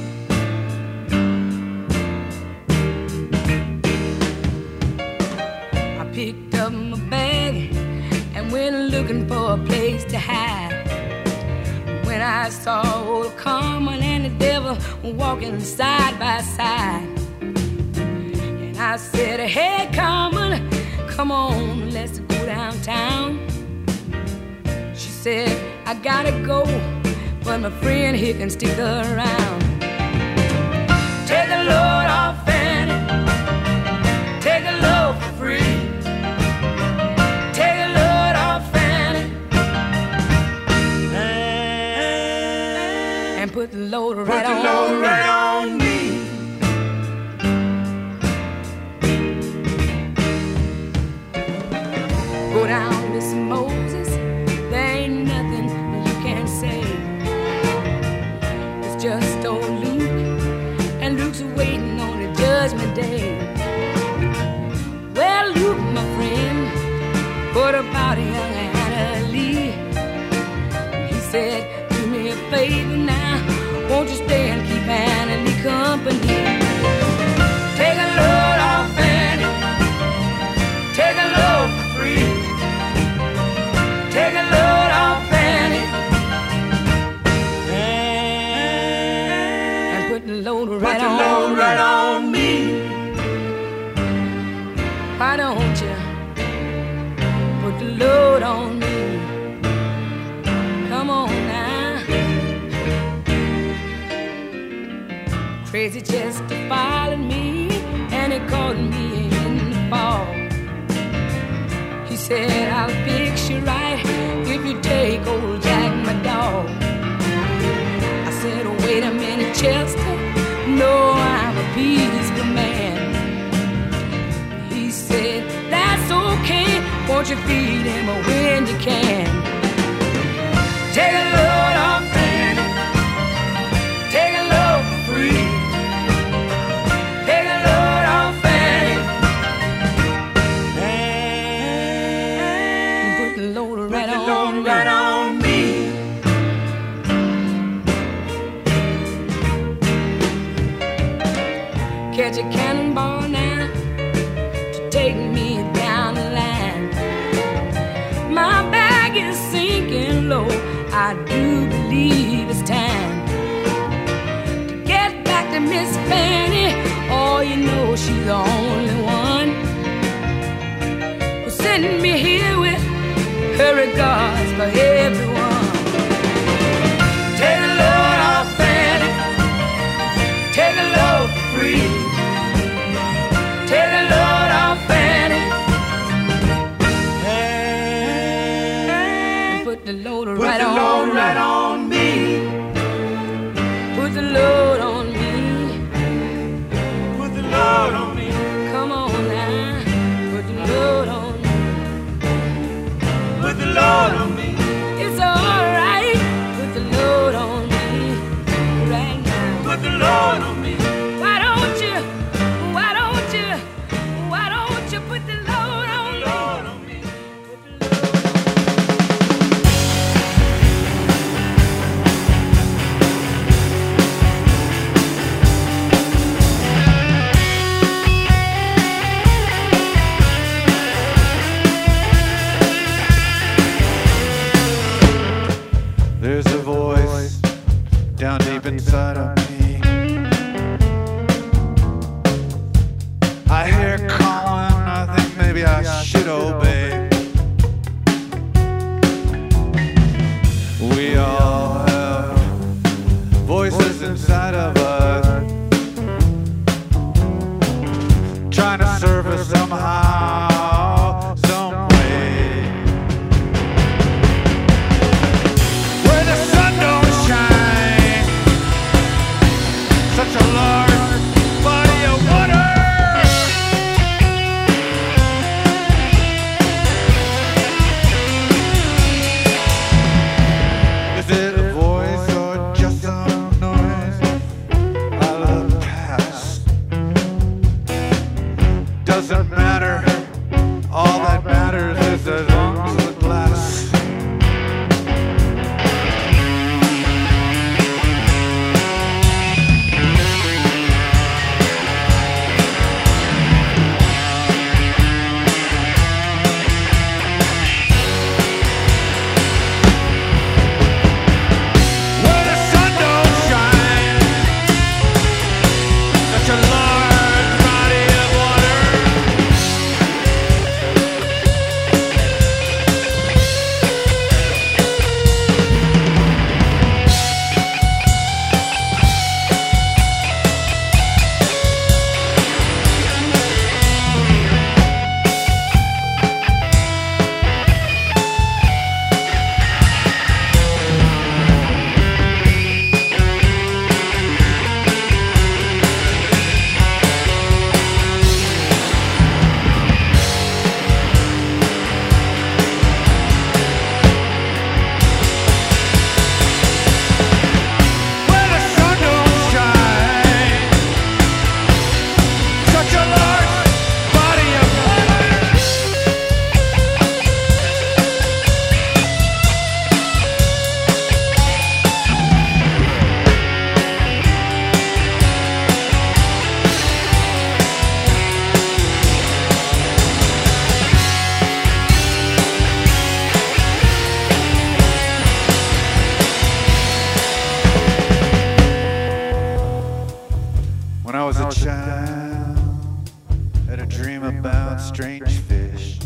I picked up my bag and went looking for a place to hide. When I saw old Carmen and the devil walking side by side, and I said, hey Carmen, come on, let's go downtown. She said, I gotta go, but my friend here can stick around. Take a load off Fanny, take a load for free. Take a load off Fanny and put the load right, put the on, load right on me. Moses, there ain't nothing that you can say. It's just old Luke, and Luke's waiting on the judgment day. Well, Luke, my friend, what about young Anna Lee? He said, do me a favor now, won't you stay and keep Anna Lee company? Take a load off Annie, take a load for free. Take a load off Annie, and put the load right the on load me. right on me. Why don't you put the load on me? Come on now. Crazy Chester followed me, and he caught me in the fall. He said, I'll fix you right if you take old Jack, my dog. I said, oh, wait a minute, Chester, no, I'm a peaceful man. He said, that's okay, won't you feed him when you can? Take a load off Annie, take a load for free. Take a load off Annie, and put the load right Put the on load me. right on me. Catch a cannonball now to take me down the line. My bag is sinking low, I do believe it's time to get back to Miss Fanny. Oh, you know she's the only one who's sending me here with her regards for everyone. Take a load off Fanny, take a load for free. Take a load off Fanny, and put the load Put right the on load me. right on me. Put the load on me. Put the load on me. Come on now. Put the load on me. Put the load on me. It's alright. Put the load on me right now. Put the load on me. Why don't you? Why don't you? Why don't you put the load on me? Load on me. There's a voice down deep inside of me. I hear it calling, I think maybe I should obey. We all have voices inside of us trying to serve us somehow, some way. Where the sun don't shine, such a large body of water. sunshine. Had a dream about strange fish.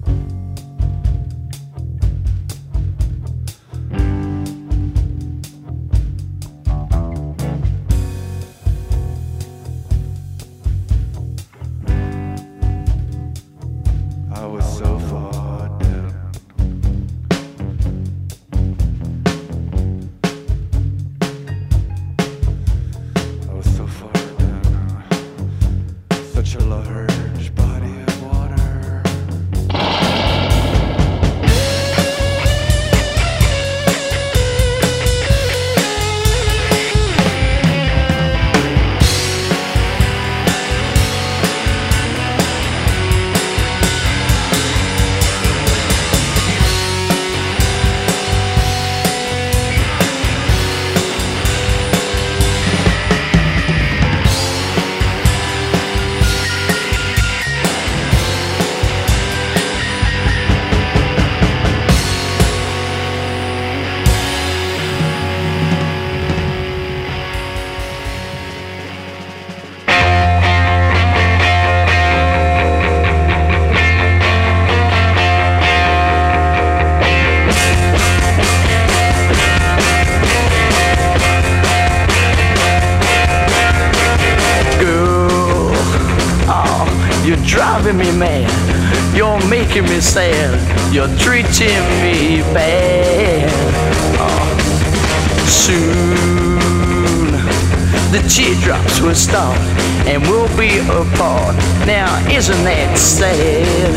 I was so far down. I was so far down. Such a large body of water. Girl, oh, you're driving me mad. You're making me sad. You're treating me bad. Oh, soon the teardrops will start and we'll be apart. Now, isn't that sad?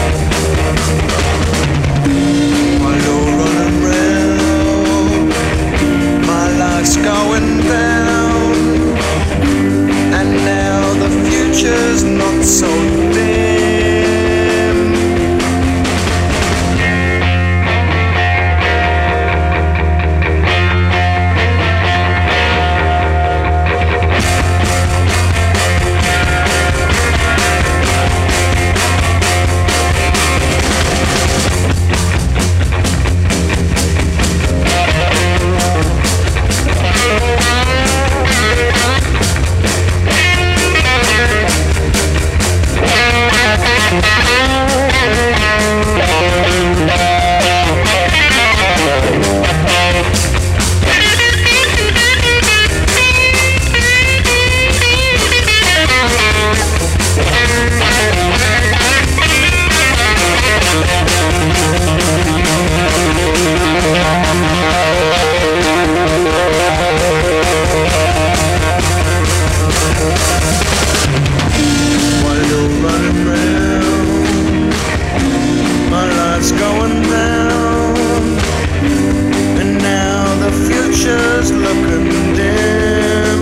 My low running round, my life's going down, and now the future's not so dim. While you're running round, my life's going down, and now the future's looking dim.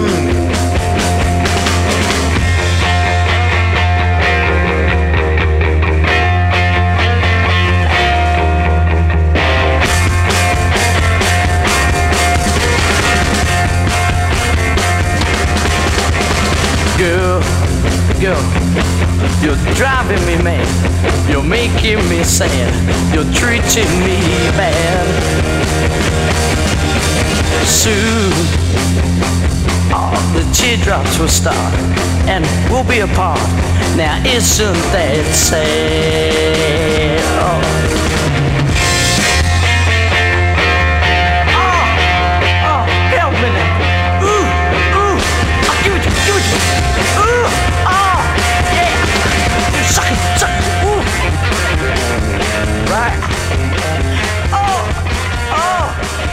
Girl, girl, you're driving me mad. You're making me sad. You're treating me bad. Soon, all the teardrops will start and we'll be apart. Now, isn't that sad? Oh. Oh, help me now. Ooh, ooh, I'll give it to you, give it to you. Ooh, oh, yeah. Suck it, suck it. Ooh. Right. Oh, oh.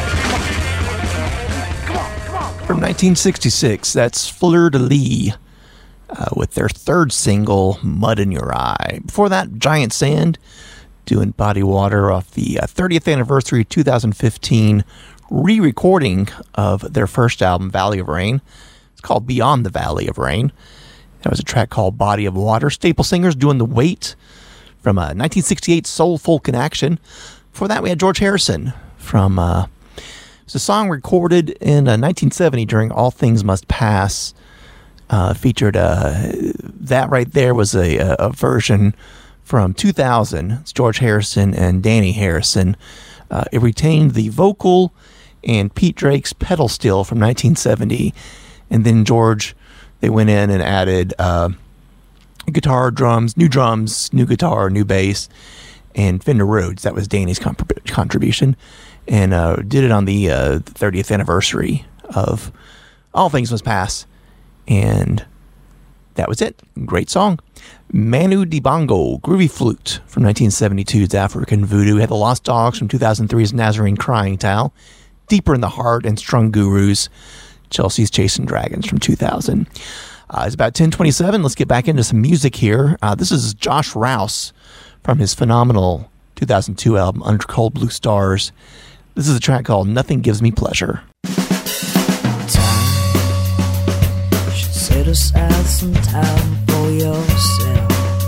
Come on, come on. From nineteen sixty-six, that's Fleur de Lis uh, with their third single, Mud in Your Eye. Before that, Giant Sand doing Body Water off the uh, thirtieth anniversary two thousand fifteen re-recording of their first album, Valley of Rain. It's called Beyond the Valley of Rain. There was a track called Body of Water. Staple Singers doing The Weight from uh, nineteen sixty-eight Soul Folk in Action. Before that, we had George Harrison from... Uh, it's a song recorded in uh, nineteen seventy during All Things Must Pass. Uh, featured... Uh, that right there was a, a, a version from two thousand. It's George Harrison and Danny Harrison. Uh, it retained the vocal and Pete Drake's pedal steel from nineteen seventy. And then George they went in and added uh, guitar, drums, new drums, new guitar, new bass, and Fender Rhodes. That was Danny's comp- contribution. And uh, did it on the uh, thirtieth anniversary of All Things Must Pass. And that was it. Great song. Manu Dibango, Groovy Flute from nineteen seventy-two's African Voodoo. Had the Lost Dogs from two thousand three's Nazarene Crying Towel. Deeper in the Heart and Strung Gurus, Chelsea's Chasing Dragons from two thousand. Uh, it's about ten twenty-seven. Let's get back into some music here. Uh, this is Josh Rouse from his phenomenal two thousand two album, Under Cold Blue Stars. This is a track called Nothing Gives Me Pleasure. Set aside some time for yourself.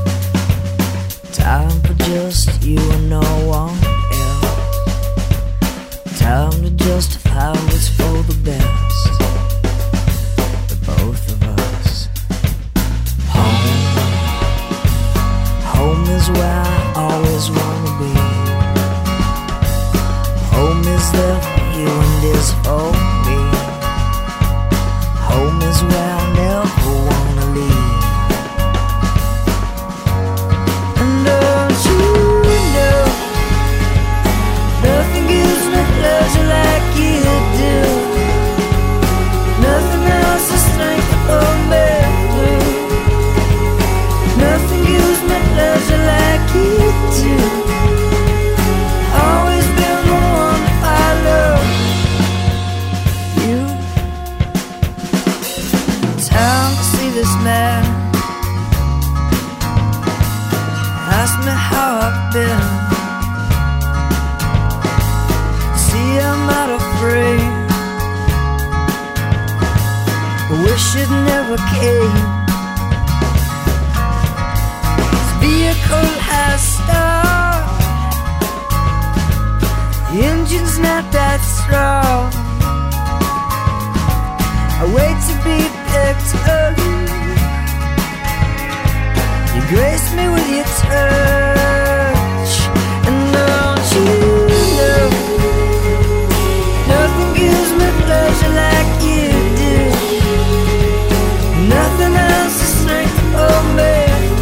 Time for just you and no one else. Time to justify what's for the best for both of us. Home, home is where I always wanna be. Home is there for you and is for me. Home is where I never wanna leave. And don't you know, nothing gives me pleasure like you do. Nothing else is strength for me. Nothing gives me pleasure like you do. Always been the one I love. You. Time to see this man. Ask me how I've been. See, I'm not afraid. I wish it never came. This vehicle has stopped. The engine's not that strong. I wait to be picked up. You grace me with your touch. And don't you know, nothing gives me pleasure like you do. Nothing else is strength for me.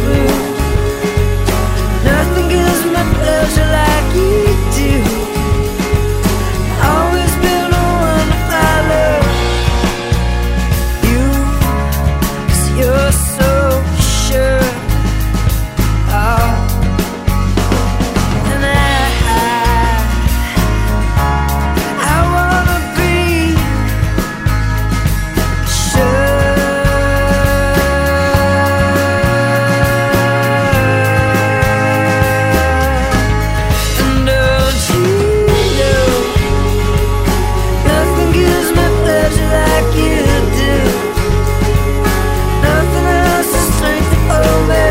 Nothing gives me pleasure like you do. Always been the one to follow. You're so sure. Oh. And I, I wanna be sure. And don't you know, nothing gives me pleasure like you do. Nothing else is strength for me.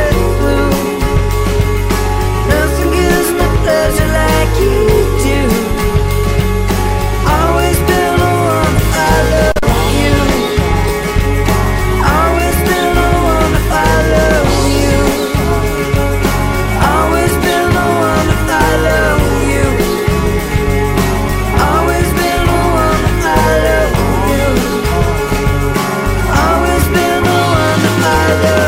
Nothing gives me pleasure like you do. Always been the one to follow you. Always been the one to follow you. Always been the one to follow you. Always been the one to follow you. Always been the one to follow.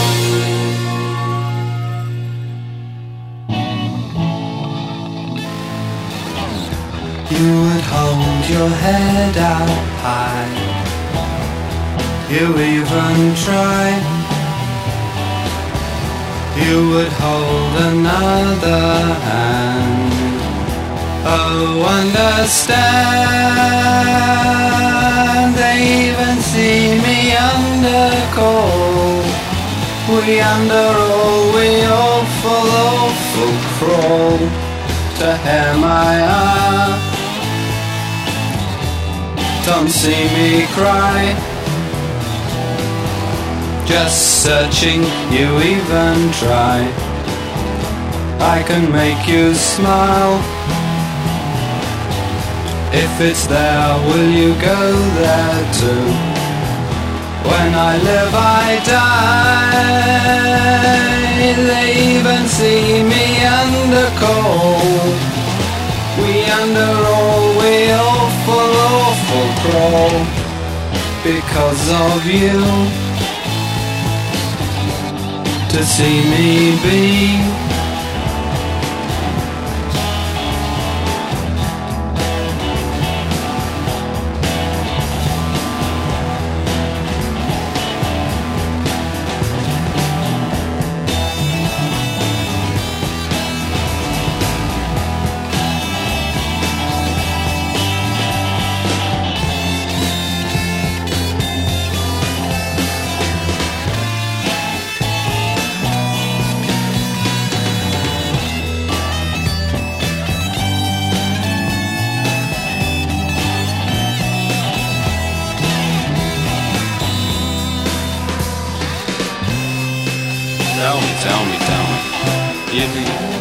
You would hold your head out high. You even try. You would hold another hand. Oh, understand. They even see me under cold. We under all, we awful, awful crawl to hear my heart. Don't see me cry. Just searching, you even try. I can make you smile. If it's there, will you go there too? When I live, I die. They even see me under cold. We under all, we awful, awful crawl because of you, to see me be. Tell me, tell me, tell me. Yippee.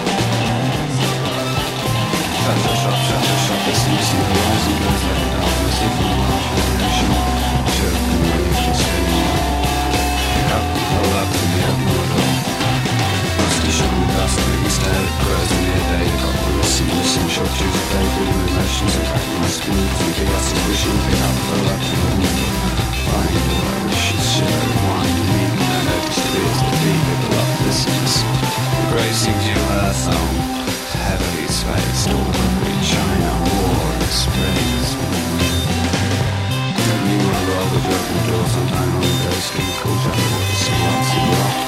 Shut your shop, shut your shop. The sea, see the rising goes like a dove. The sea from the marsh of the ocean. Choke and rage and spinning. Pick up, roll up to the open door. Rusty shot and dust, making stare at crows in near day. The copper listen, listen, short shoes of day, feeling emotions and cracking my skin. Thinking that's his wishing, pick up, roll up to the window. Finding the way I wish it's shared wine and meat. I notice it is the beat of the love listens. Gracing you her song, heavily spaced, all the green China war sprays. Don't you wanna roll the broken doors on time on the ghost in cool jacket with the sea rocks and rock?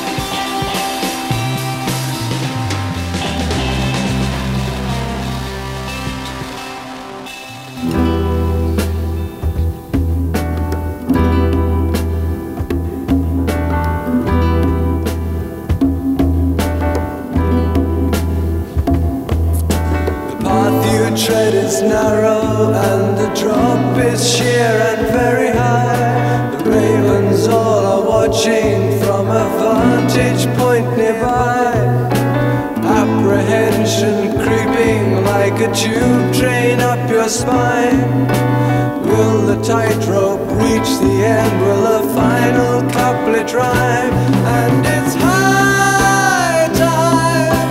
Tread is narrow and the drop is sheer and very high. The ravens all are watching from a vantage point nearby. Apprehension creeping like a tube train up your spine. Will the tightrope reach the end? Will the final couplet rhyme? And it's high time.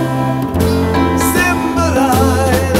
Symbolize.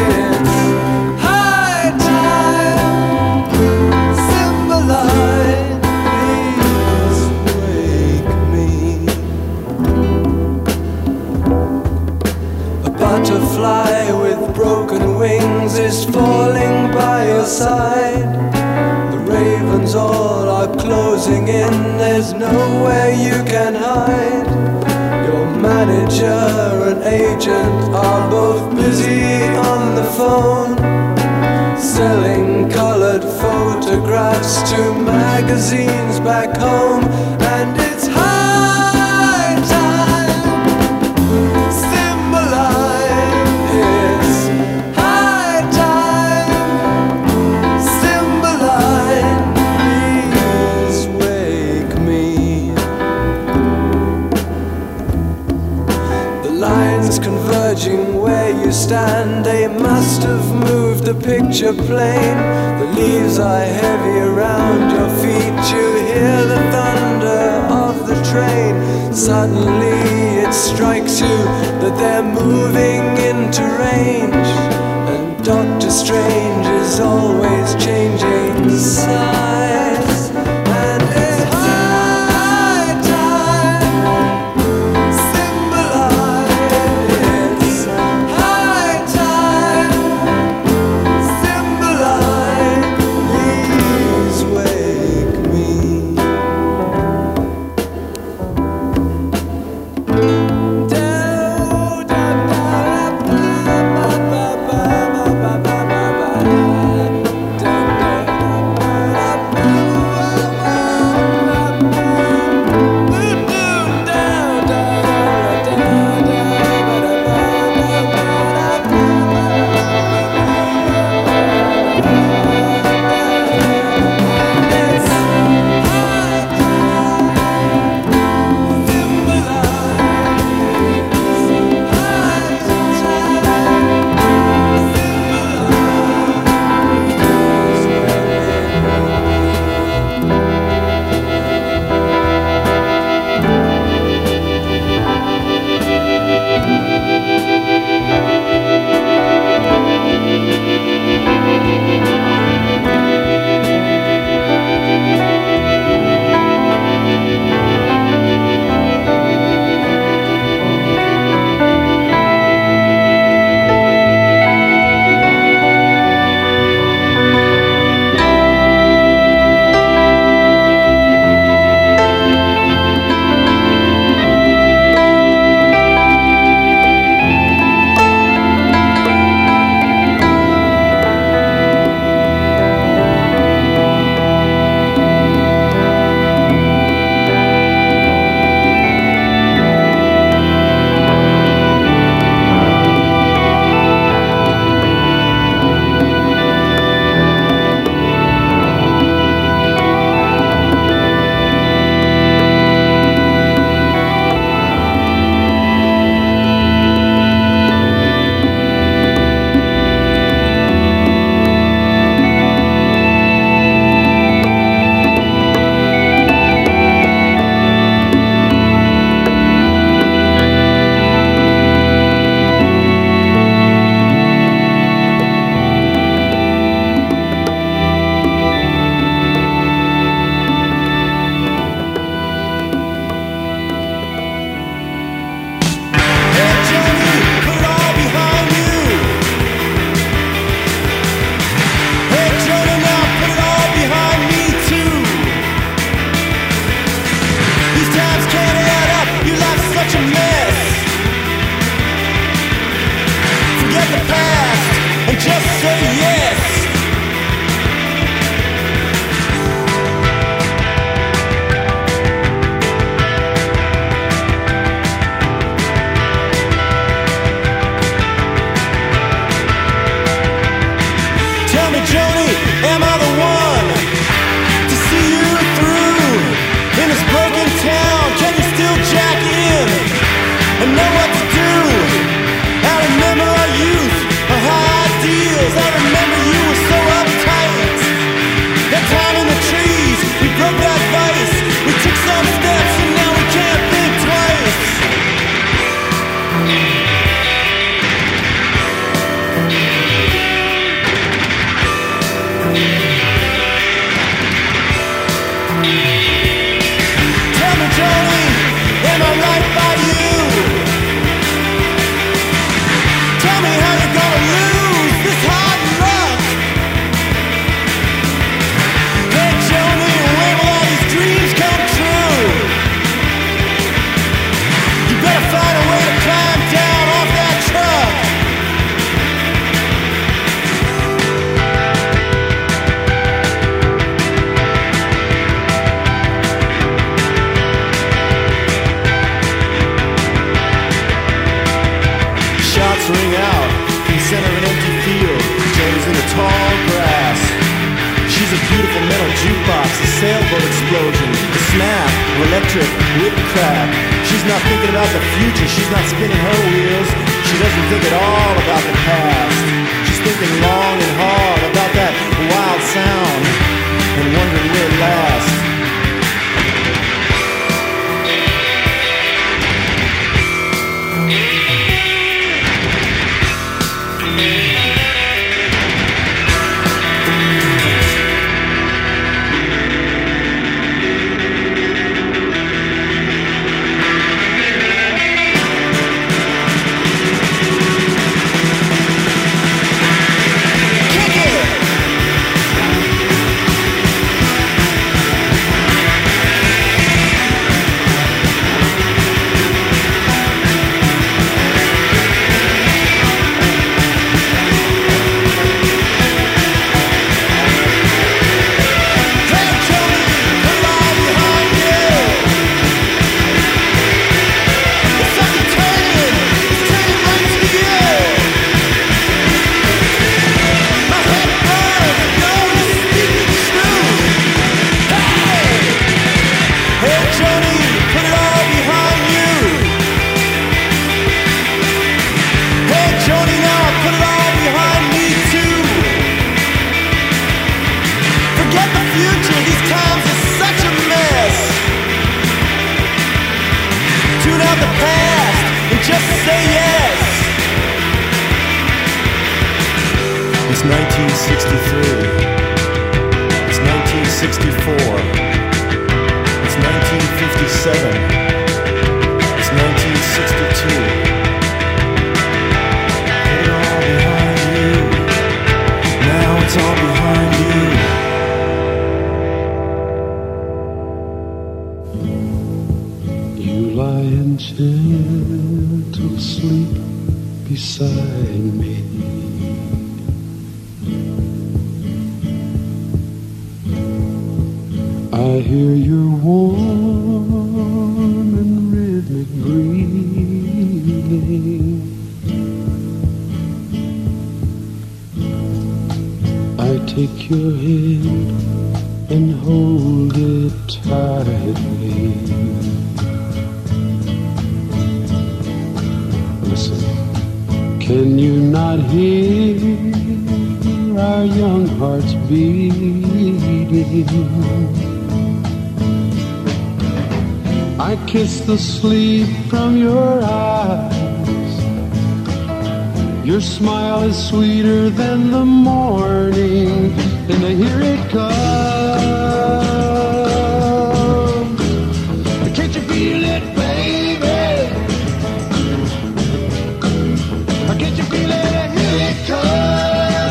Butterfly with broken wings is falling by your side. The ravens all are closing in, there's nowhere you can hide. Your manager and agent are both busy on the phone, selling colored photographs to magazines back home. And it's high time. Converging where you stand, they must have moved the picture plane. The leaves are heavy around your feet, you hear the thunder of the train. Suddenly it strikes you that they're moving into range, and Doctor Strange is always changing size. And it's high time. Tell me, Johnny, am I right by you? Tell me how you're gonna lose this hard luck. Hey, Johnny, when will all these dreams come true? You better find a way to climb down off that truck. Shots ring out in the center of an empty field. Jody's in the tall grass. She's a beautiful metal jukebox, a sailboat explosion, the snap of electric whip crack. She's not thinking about the future, she's not spinning her wheels. She doesn't think at all about the past. She's thinking long and hard about that wild sound and wondering where it lasts. It's nineteen sixty-three. It's nineteen sixty-four. It's nineteen fifty-seven. It's nineteen sixty-two. Put it all behind you. Now it's all behind you. You lie in gentle sleep beside me. I hear your warm and rhythmic breathing. I take your hand and hold it tightly. Listen, can you not hear our young hearts beating? I kiss the sleep from your eyes. Your smile is sweeter than the morning, and I hear it come. Can't you feel it, baby? Can't you feel it? Here it comes.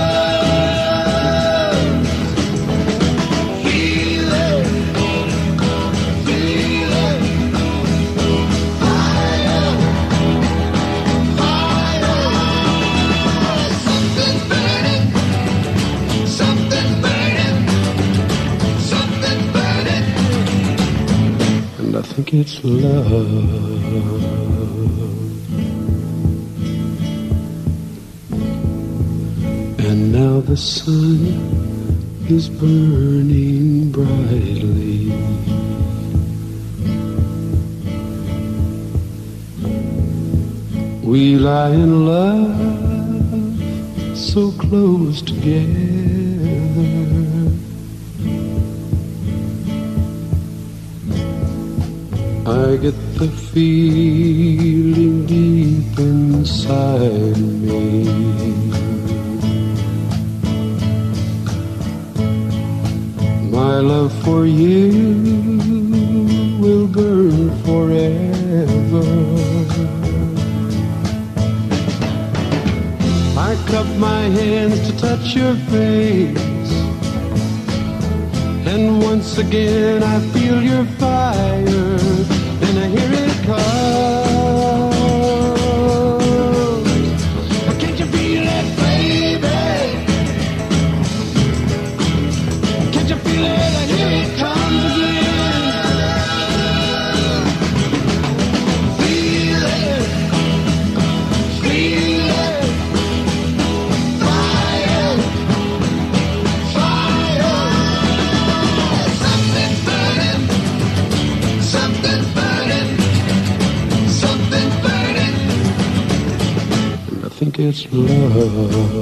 I think it's love. And now the sun is burning brightly. We lie in love so close together. I get the feeling deep inside me. My my love for you will burn forever. I cup my hands to touch your face, and once again I feel your fire, and I hear it come. Can't you feel it, baby? Can't you feel it? I hear it comes again. Feel it, feel it. Fire, fire. Something burning, something burning, something burning. And I think it's love.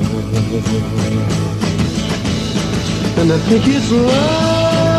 And I think it's love.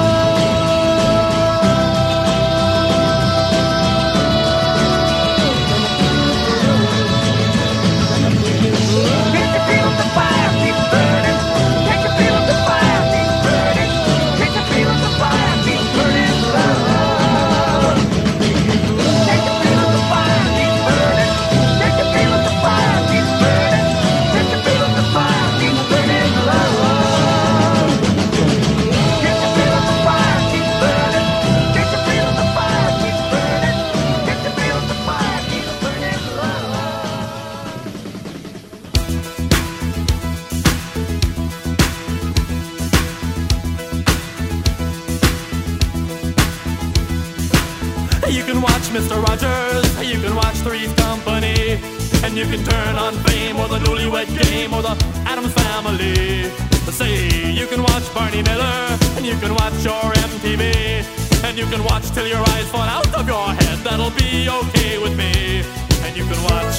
You can watch Mister Rogers, you can watch Three's Company, and you can turn on Fame or the Newlywed Game or the Addams Family. Say, you can watch Barney Miller, and you can watch your M T V, and you can watch till your eyes fall out of your head. That'll be okay with me. And you can watch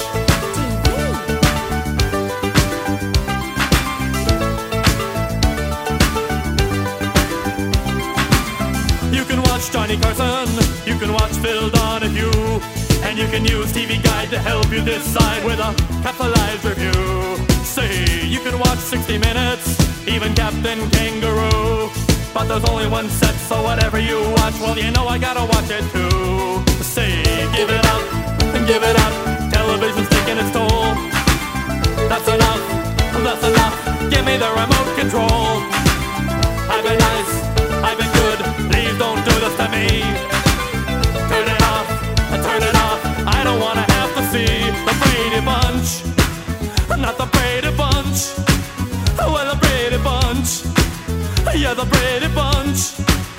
You can watch Johnny Carson, you can watch Phil Donahue, and you can use T V Guide to help you decide with a capitalized review. Say, you can watch sixty minutes, even Captain Kangaroo, but there's only one set, so whatever you watch, well, you know I gotta watch it too. Say, give it up, give it up, television's taking its toll. That's enough, that's enough, give me the remote control. I've been nice, I've been good, please don't do this to me. Turn it off, turn it off, I don't wanna have to see the Brady Bunch. Not the Brady Bunch, well the Brady Bunch, yeah the Brady Bunch.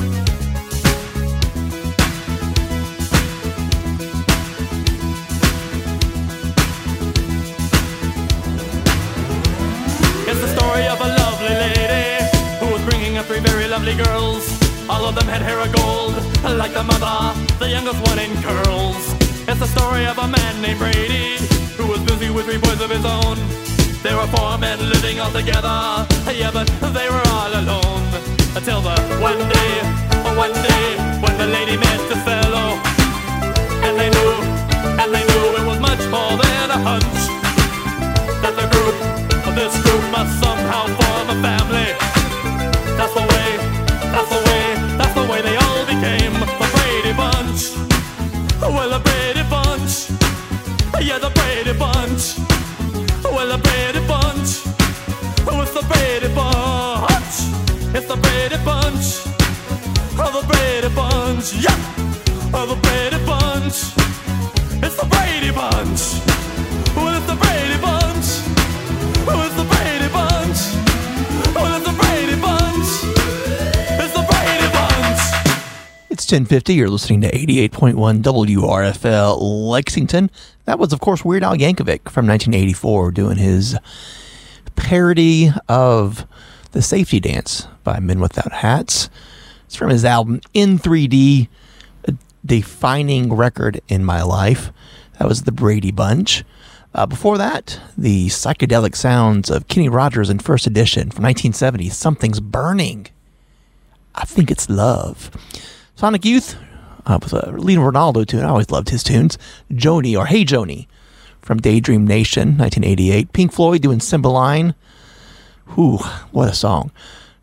It's the story of a lovely lady who was bringing up three very lovely girls. All of them had hair of gold, like the mother, the youngest one in curls. It's the story of a man named Brady who was busy with three boys of his own. There were four men living all together, yeah, but they were all alone. Until the one day, one day, when the lady met this fellow, and they knew, and they knew it was much more than a hunch, that the group, this group must somehow form a family. That's the way, that's the way, that's the way they all became the Brady Bunch. Well, the Brady Bunch, yeah, the Brady Bunch. Well, the Brady Bunch, oh, it's the Brady Bunch. It's the Brady Bunch, oh, the Brady Bunch, yeah, oh, the Brady Bunch. It's the Brady Bunch, well, it's the Brady Bunch, oh, it's the Brady Bunch, oh, it's the Brady Bunch, it's the Brady Bunch. It's ten fifty. You're listening to eighty-eight point one W R F L Lexington. That was, of course, Weird Al Yankovic from nineteen eighty-four doing his parody of The Safety Dance by Men Without Hats. It's from his album In three D, a defining record in my life. That was the Brady Bunch. Uh, before that, the psychedelic sounds of Kenny Rogers in First Edition from nineteen seventy, Something's Burning. I think it's love. Sonic Youth, uh, with a Lino Ronaldo tune. I always loved his tunes. Joni, or Hey Joni, from Daydream Nation, nineteen eighty-eight. Pink Floyd doing Cymbeline. Whew, what a song.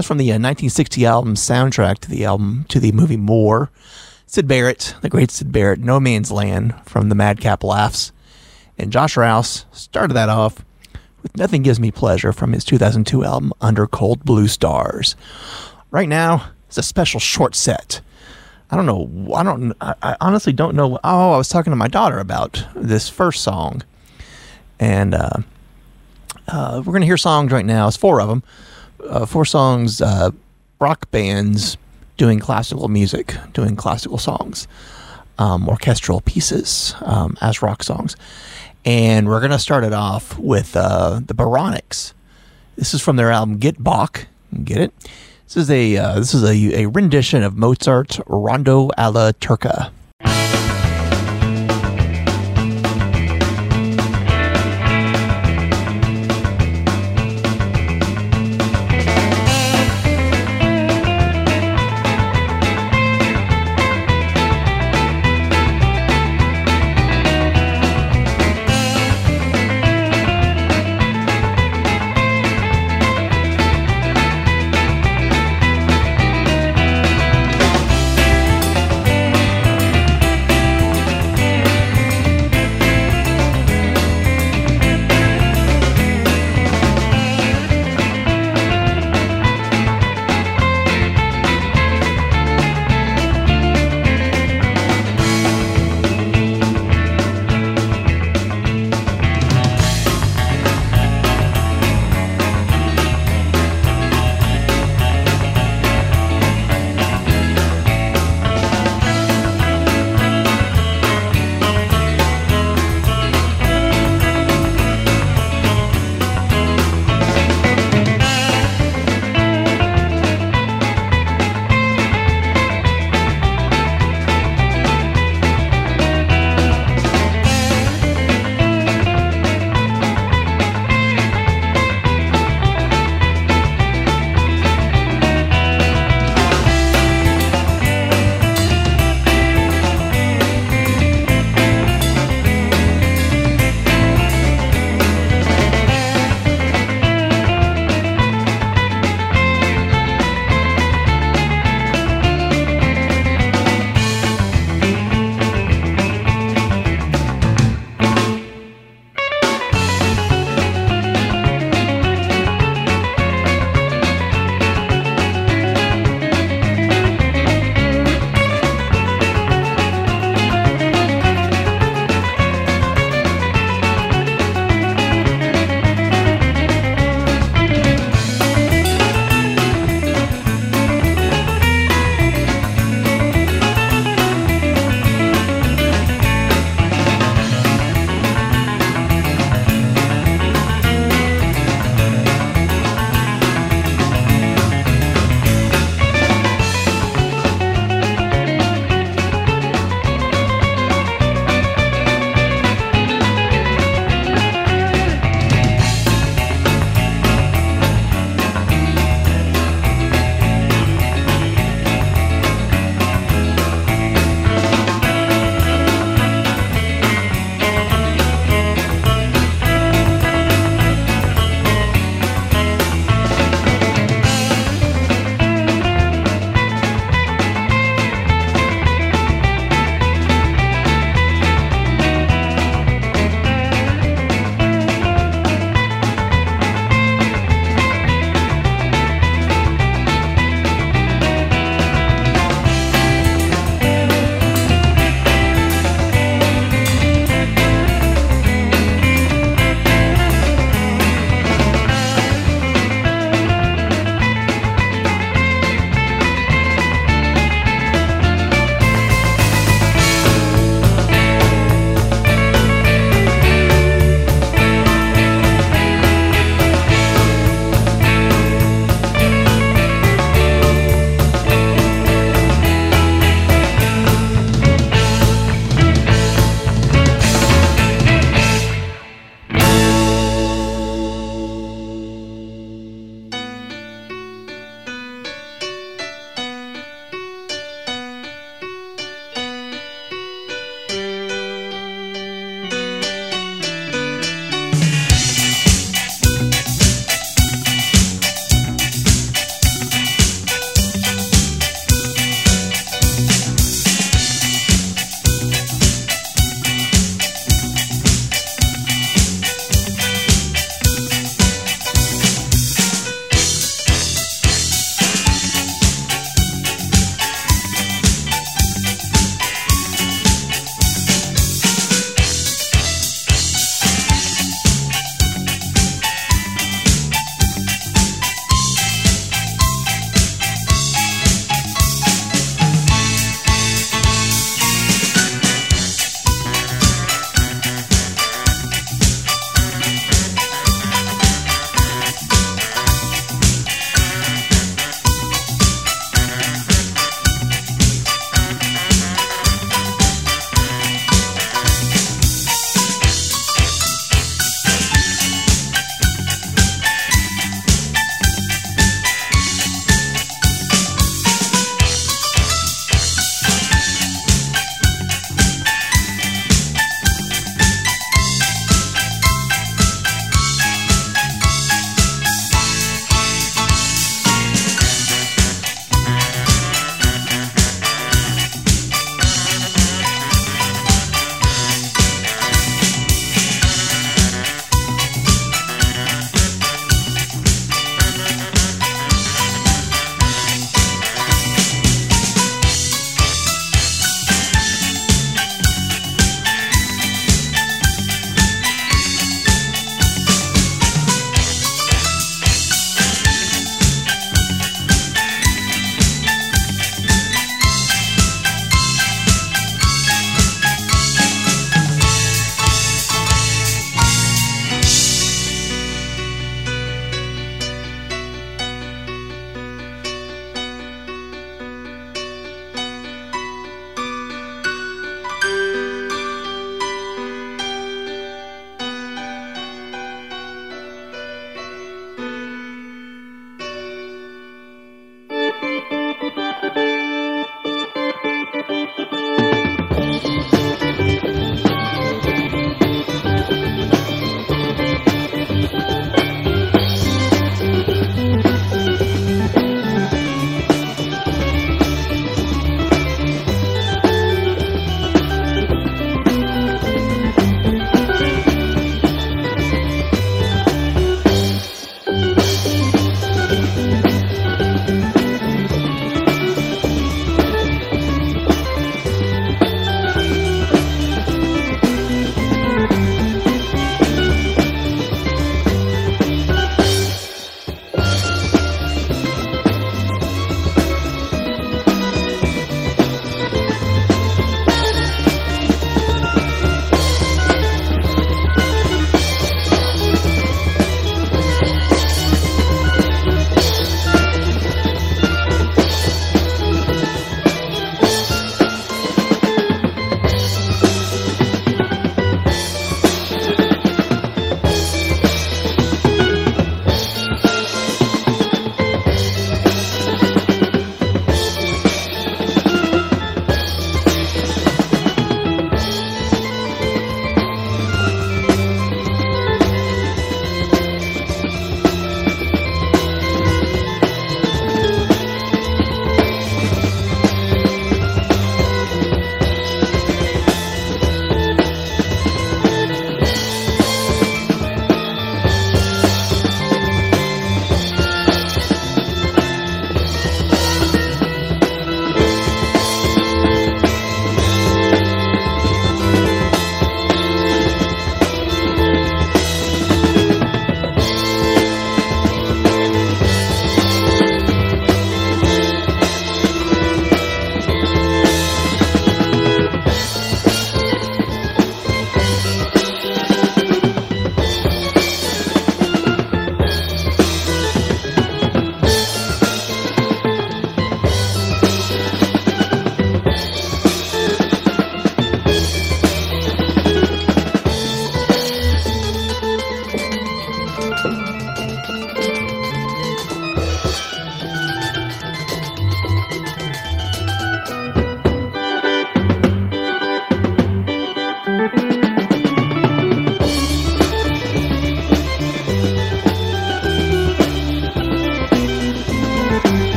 That's from the uh, nineteen sixty album soundtrack to the album to the movie More. Syd Barrett, the great Syd Barrett, No Man's Land from the Madcap Laughs. And Josh Rouse started that off with Nothing Gives Me Pleasure from his two thousand two album Under Cold Blue Stars. Right now, it's a special short set. I don't know. I don't. I honestly don't know. Oh, I was talking to my daughter about this first song, and uh, uh, we're gonna hear songs right now. It's four of them. Uh, four songs. Uh, rock bands doing classical music, doing classical songs, um, orchestral pieces um, as rock songs, and we're gonna start it off with uh, the Baronics. This is from their album Get Bach. Get it? This is a uh, this is a, a rendition of Mozart's Rondo alla Turca. Thank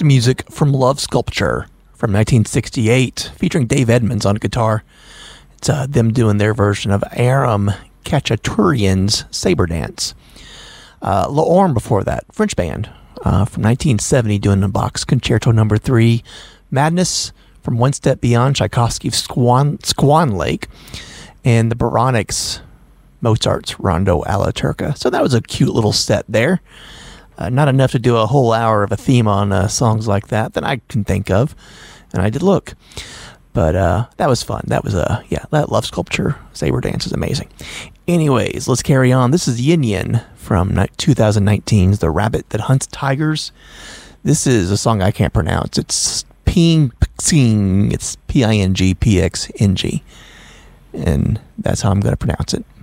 some music from Love Sculpture from nineteen sixty-eight, featuring Dave Edmunds on guitar. It's uh, them doing their version of Aram Khachaturian's Saber Dance. Uh, L'Orme before that, French band uh, from nineteen seventy, doing the Bach's Concerto Number Three. Madness from One Step Beyond, Tchaikovsky's Swan, Swan Lake, and the Baronics, Mozart's Rondo alla Turca. So that was a cute little set there. Uh, not enough to do a whole hour of a theme on uh, songs like that that I can think of, and I did look. But uh, that was fun. That was a, uh, yeah, that Love Sculpture Saber Dance is amazing. Anyways, let's carry on. This is Yin Yin from twenty nineteen's The Rabbit That Hunts Tigers. This is a song I can't pronounce. It's Ping Ping. It's P I N G P X N G. And that's how I'm going to pronounce it.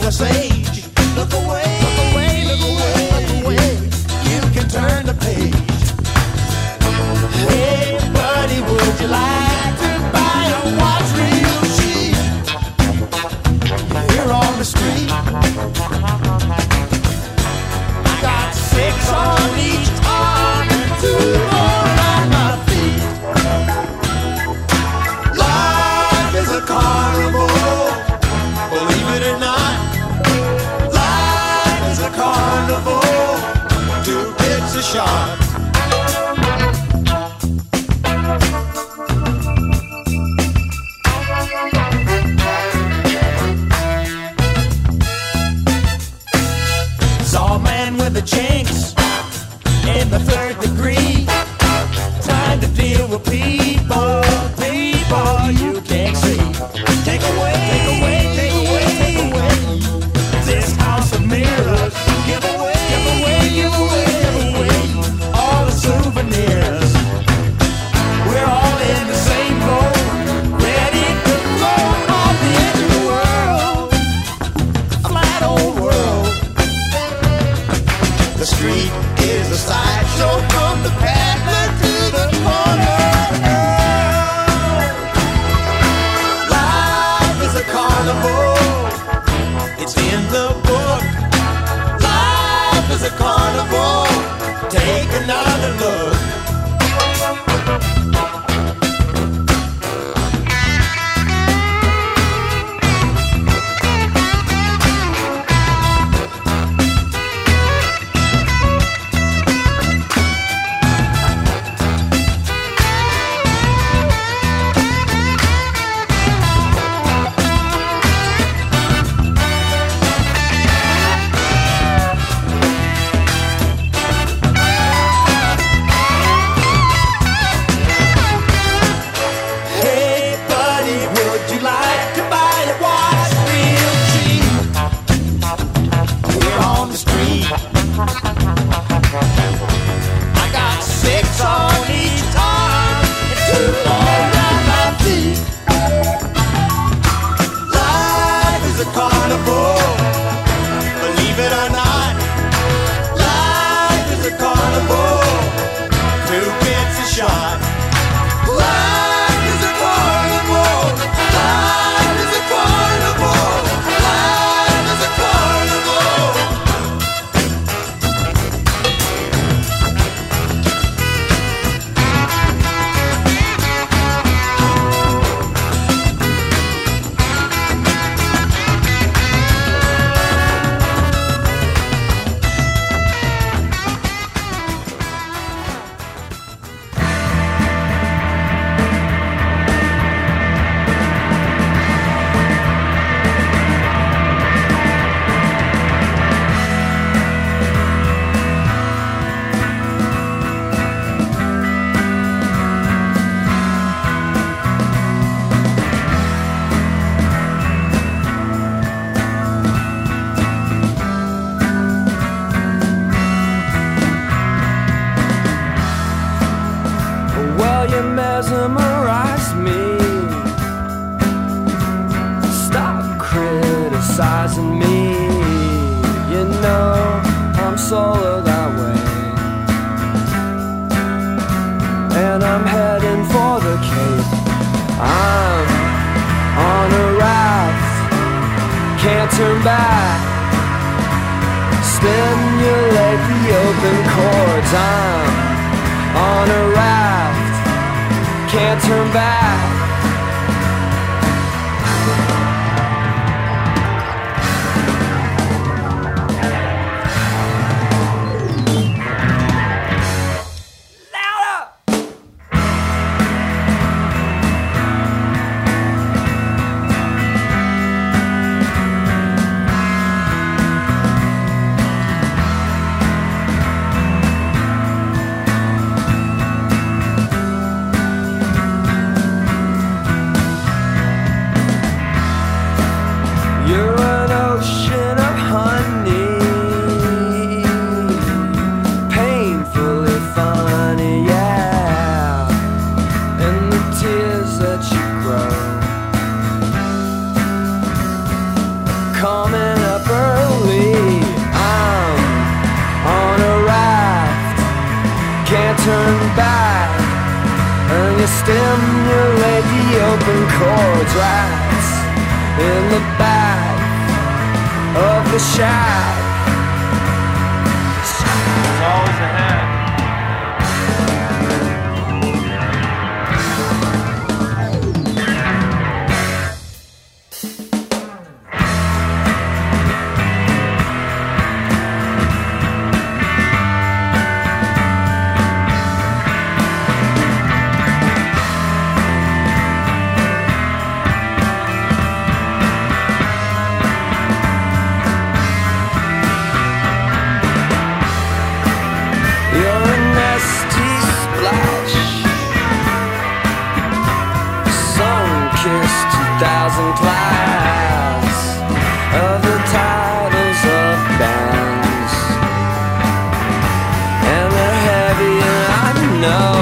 the sage. Look away, look away, look away, look away. You can turn the page. Hey, buddy, would you like to buy a watch real cheap? Here on the street, I got six on each arm and two more on my feet. Life is a carnival, believe it or not. Life is a carnival, two kids a shot. Saw a man with a jinx in the third degree. Time to deal with people, people you can't see. Take away, take away, take away, take away this house of mirrors. Give away, give away, give away, give away all the souvenirs. We're all in the same boat, ready to float off the edge of the world, a flat old world. The street is a sideshow from the peddler to the corner. Life is a carnival, it's in the book. Life is a carnival, take another look. Hey buddy, would you like to buy a watch real cheap? We're on the street, I got six on each arm and two more on my feet. Life is a carnival, believe it or not. Life is a carnival, two kids a shot. Life is a carnival, life is a carnival, life is a carnival. Well, you mesmerize me. Stop criticizing me. You know I'm solo that way, and I'm heading for the Cape. I'm on a raft, can't turn back. Stimulate the open chords. I'm on a raft, can't turn back. stimulate the open chords right in the back of the shack. There's always ahead. Thousand class of the titles of bands, and they're heavy, and I know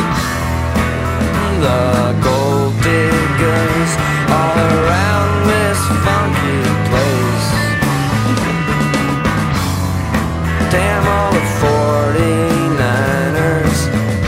the gold diggers all around this funky place. Damn all the forty-niners.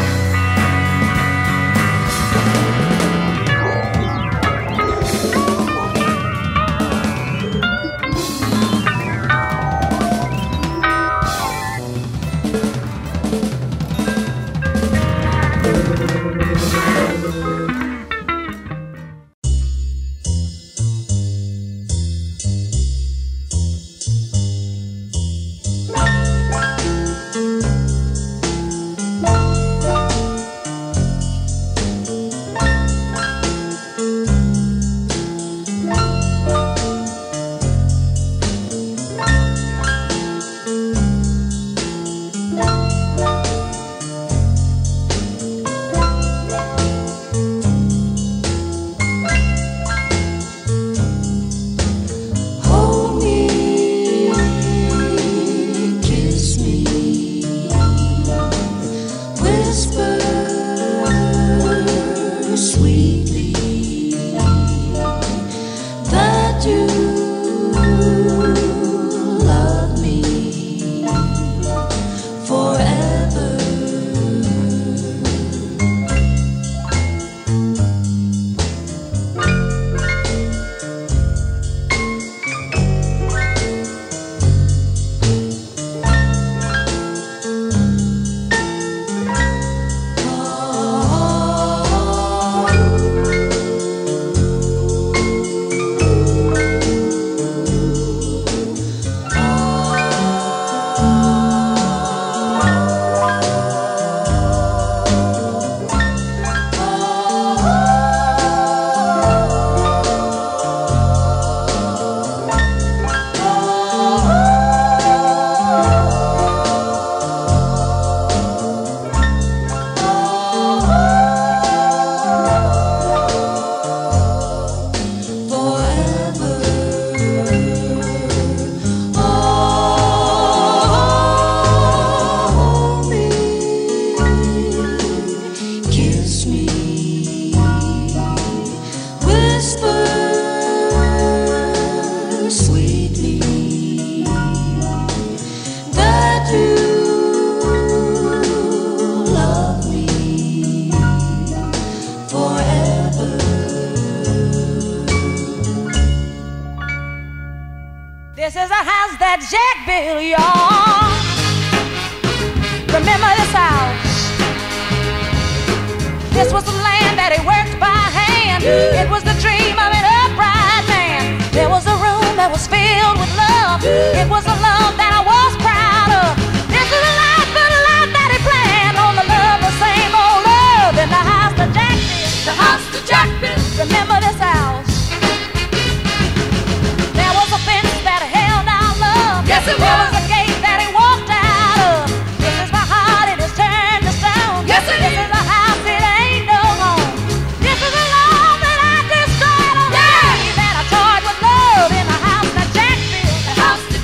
This is a house that Jack built, y'all. Remember this house? This was some land that he worked by hand. It was the dream of an upright man. There was a room that was filled with love. It was a love that I was proud of. This is a life, the life that he planned. On the love, the same old love. In the house that Jack built. The house that Jack built. Remember this house? There was a fence that held our love. Yes, it was. There was a gate that he walked out of. This is my heart, it is turned to stone. Yes, it is. This is a house, it ain't no home. This is a love that I destroyed on the day that I toyed with love. In the house that Jack built. The house that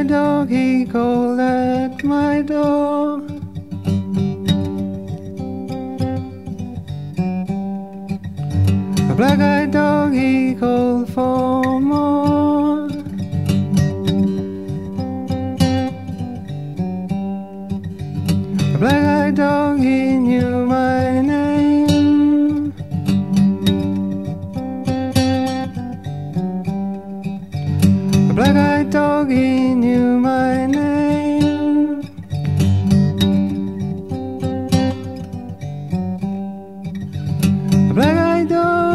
black-eyed dog, he called at my door. A black-eyed dog, he called for more. A black-eyed dog, he knew my name. A black-eyed dog, he knew my name. A black-eyed dog.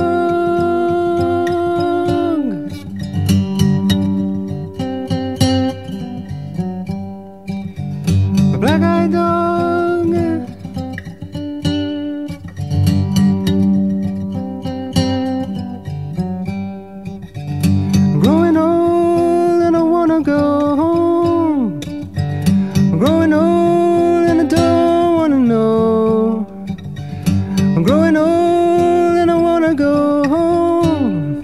A black-eyed dog. I'm growing old and I wanna go home. I'm growing old and I don't wanna know. I'm growing old and I wanna go home.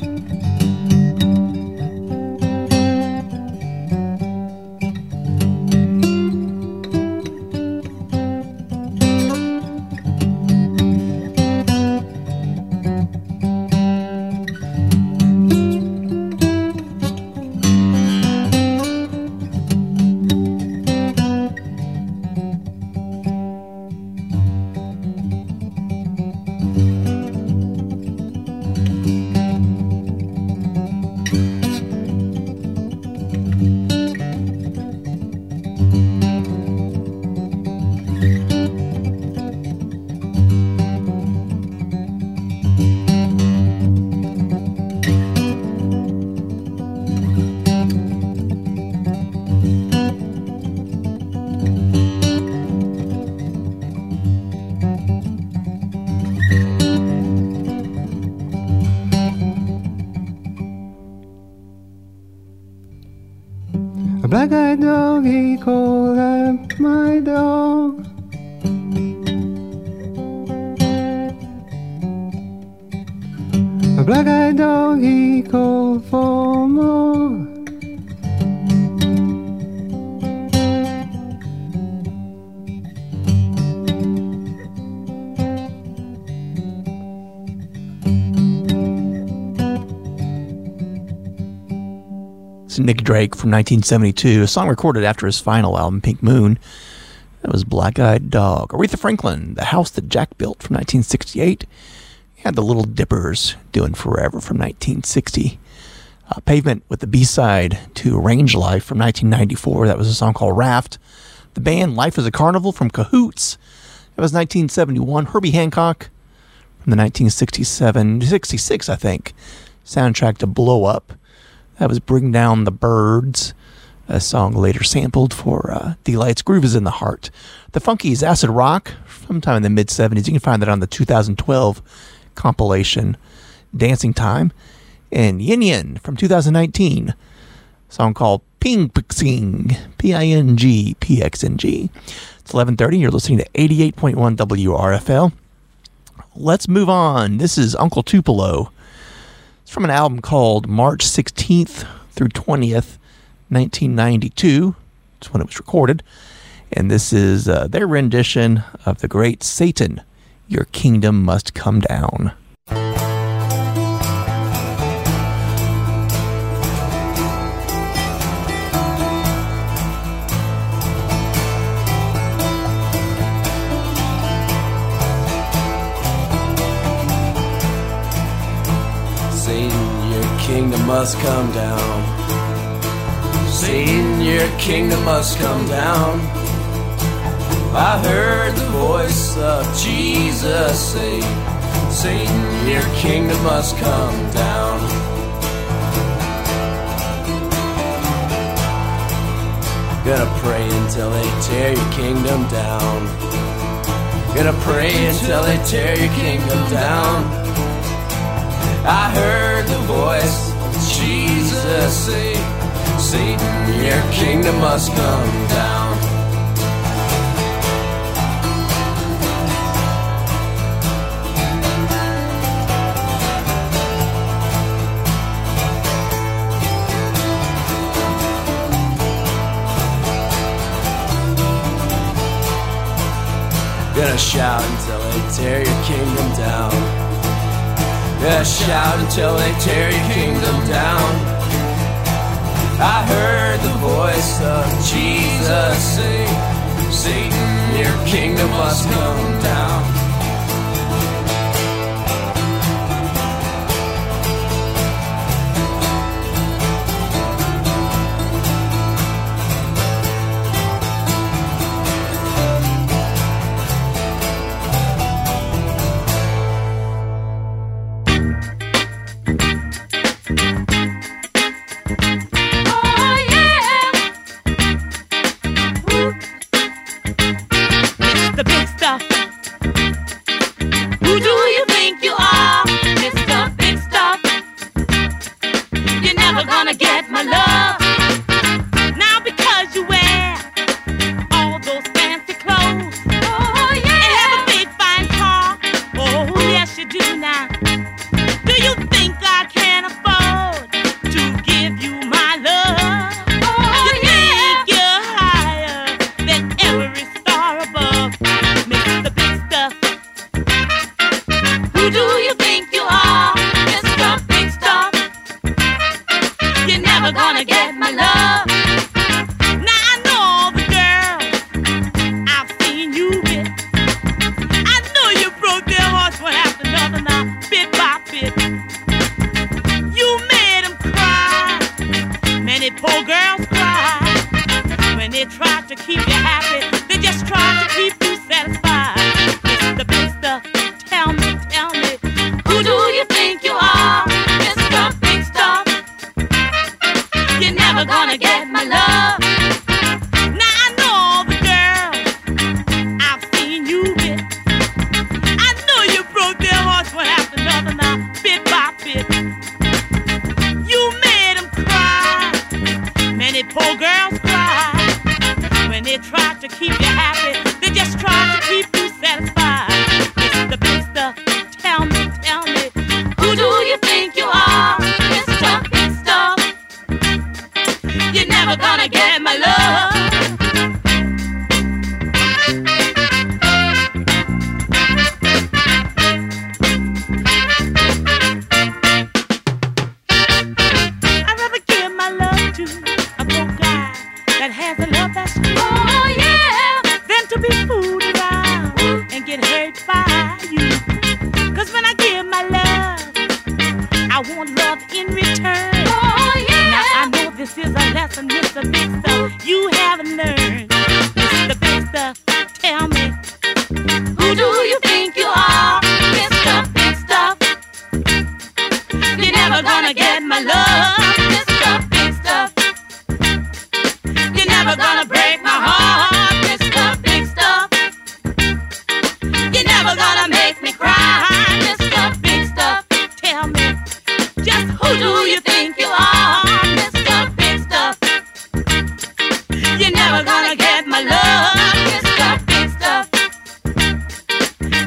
A black-eyed dog, he called at my door. A black-eyed dog, he called for more. It's Nick Drake from nineteen seventy-two, a song recorded after his final album, Pink Moon. That was Black-Eyed Dog. Aretha Franklin, The House That Jack Built from nineteen sixty-eight. You had the Little Dippers doing Forever from nineteen sixty. Uh, Pavement with the B-side to Range Life from nineteen ninety-four. That was a song called Raft. The band Life is a Carnival from Cahoots. That was nineteen seventy-one. Herbie Hancock from the nineteen sixty-seven, sixty-six, I think, soundtrack to Blow Up. That was Bring Down the Birds, a song later sampled for uh, Delight's Groove is in the Heart. The Funkies, Acid Rock, sometime in the mid-seventies. You can find that on the two thousand twelve compilation Dancing Time. And Yin Yin from two thousand nineteen, a song called Ping Pixing, P I N G P X N G. It's eleven thirty. You're listening to eighty-eight point one W R F L. Let's move on. This is Uncle Tupelo. It's from an album called March sixteenth through twentieth, nineteen ninety-two. That's when it was recorded. And this is uh, their rendition of the great Satan, Your Kingdom Must Come Down. Kingdom must come down. Satan, your kingdom must come down. I heard the voice of Jesus say, Satan, your kingdom must come down. Gonna pray until they tear your kingdom down. Gonna pray until they tear your kingdom down. I heard the voice of Jesus say, Satan, your kingdom must come down. shout until they tear your kingdom down. Yeah, shout until they tear your kingdom down. I heard the voice of Jesus say, Satan, your kingdom must come down.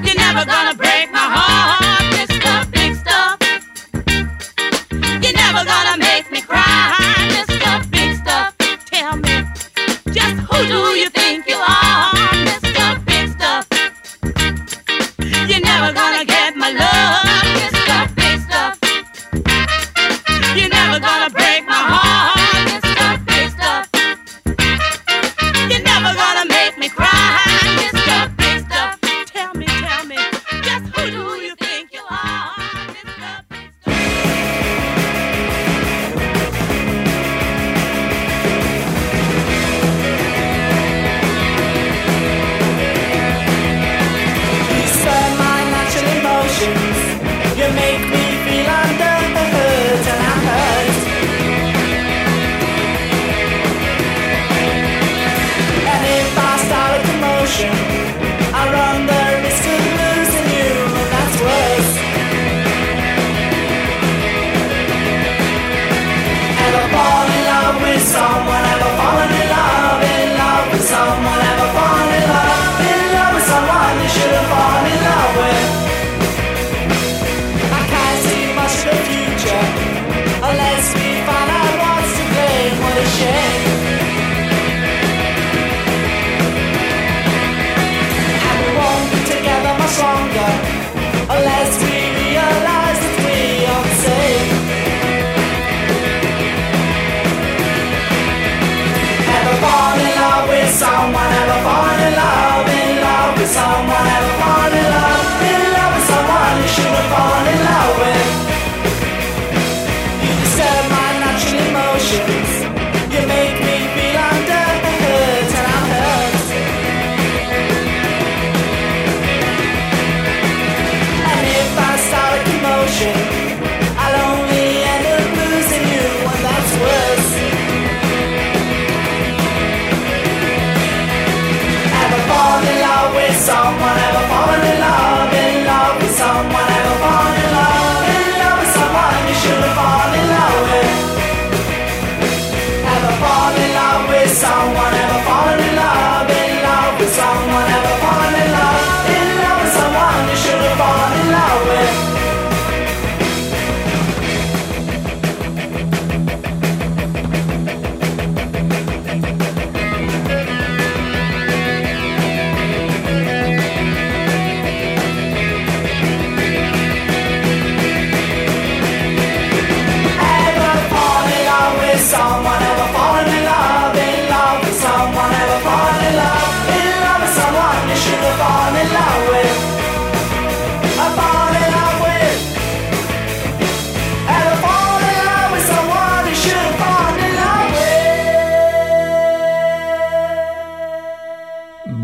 Never gonna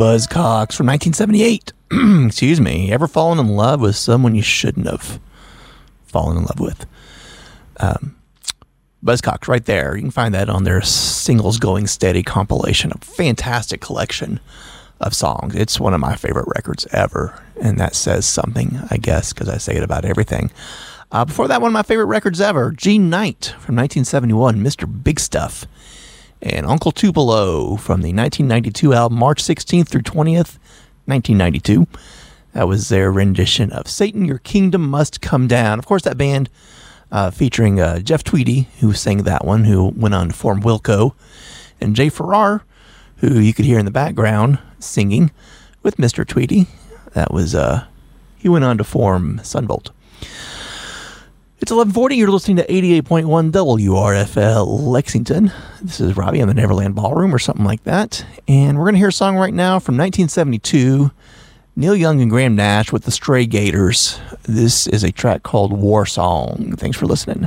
Buzzcocks from nineteen seventy-eight. Excuse me. Ever fallen in love with someone you shouldn't have fallen in love with? Um, Buzzcocks, right there. You can find that on their Singles Going Steady compilation. A fantastic collection of songs. It's one of my favorite records ever, and that says something, I guess, because I say it about everything. Uh, before that, one of my favorite records ever, Gene Knight from nineteen seventy-one, Mister Big Stuff, and Uncle Tupelo from the nineteen ninety-two album, March sixteenth through twentieth, nineteen ninety-two. That was their rendition of Satan, Your Kingdom Must Come Down. Of course, that band uh, featuring uh, Jeff Tweedy, who sang that one, who went on to form Wilco, and Jay Farrar, who you could hear in the background singing with Mister Tweedy. That was, uh, he went on to form Sunvolt. It's eleven forty. You're listening to eighty-eight point one W R F L Lexington. This is Robbie on the Neverland Ballroom or something like that. And we're going to hear a song right now from nineteen seventy-two. Neil Young and Graham Nash with the Stray Gators. This is a track called War Song. Thanks for listening.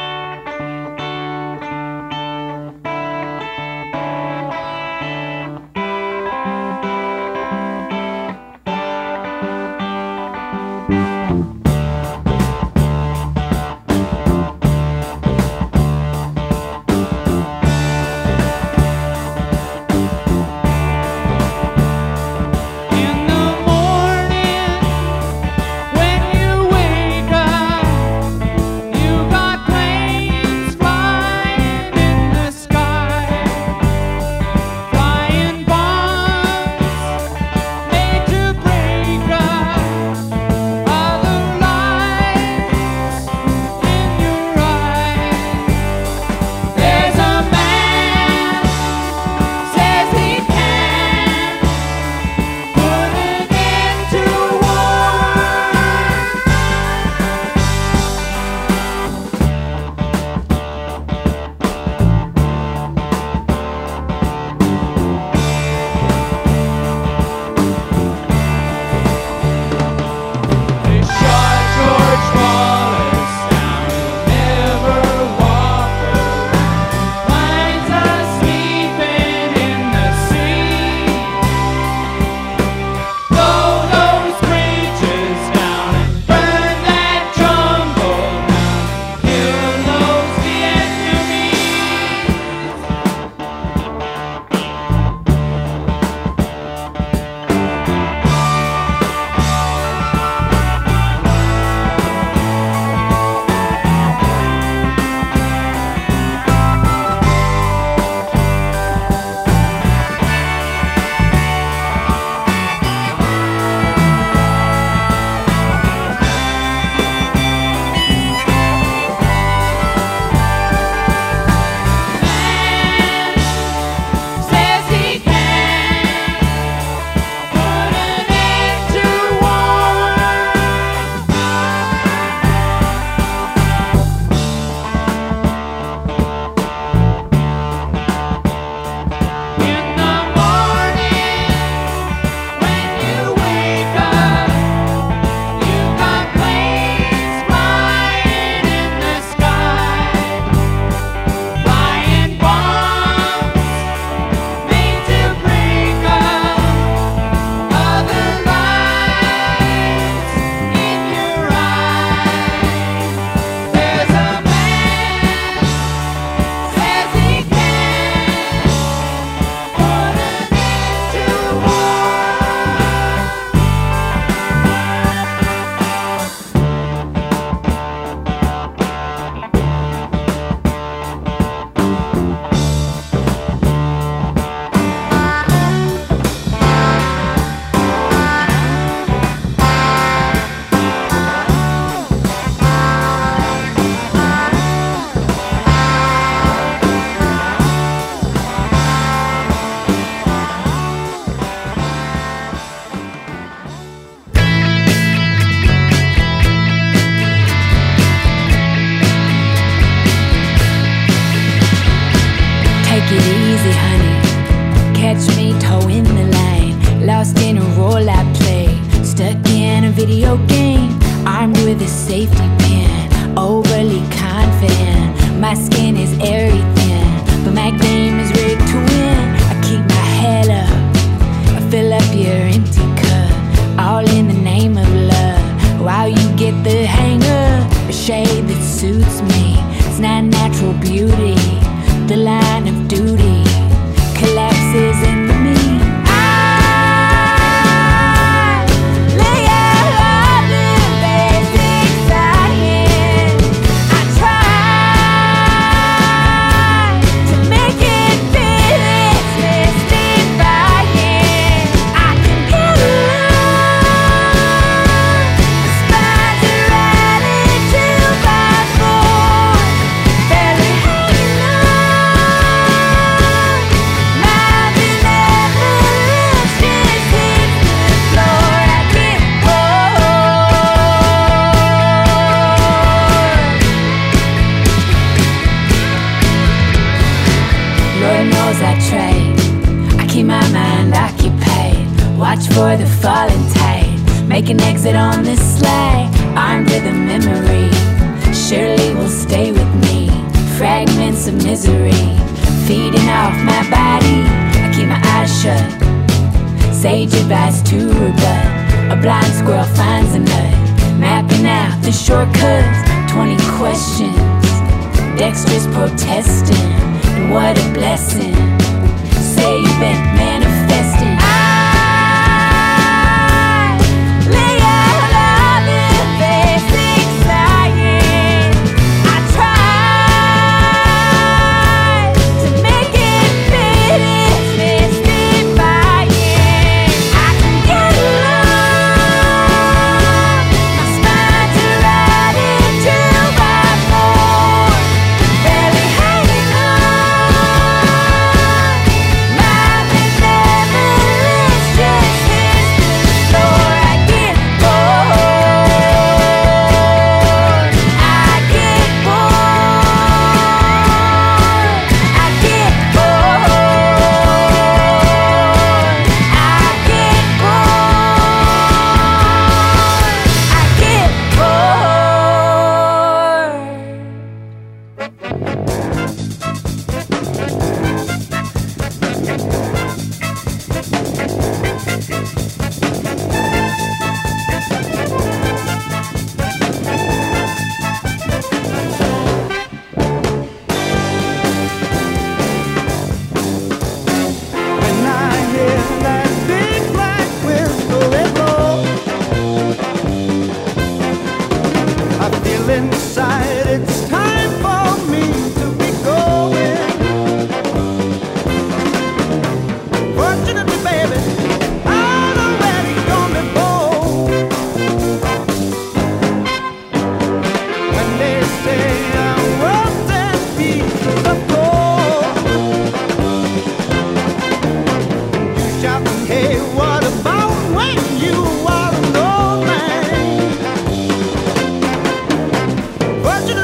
video game, armed with a safety pin, overly confident. My skin is airy thin, but my game is rigged to win. I keep my head up, I fill up the hanger, a shade that suits me. It's not natural beauty, the line of duty collapses into me. I lay out all the basic science. I try to make it feel it's mystifying. I can get along. The spines are riding two by four, barely hanging on. My benevolence just hits the floor. I get bored. Lord knows I trade. I keep my mind occupied. Watch for the falling tide. Make an exit on this slide. Armed with a memory, surely will stay with me. Fragments of misery feeding off my body. I keep my eyes shut. Sage advice to rebut. A blind squirrel finds a nut. Mapping out the shortcuts. Twenty questions. Dexterous protesting. And what a blessing. Say you've been manifesting. I lay out all the basic science. I try to make it fit. It's mystifying. I can get along. My spines are riding two by four, barely hanging on. My benevolence just hits the floor. I get bored. I get bored. I get bored. I get bored. I get bored. When I hear that big black whistle it blow, I feel inside it's time for me to be going. Fortunately, baby, I'm already gone before. When they say I'm worth and pieces of gold, shouting, hey, what about when you are an old man? Fortunately,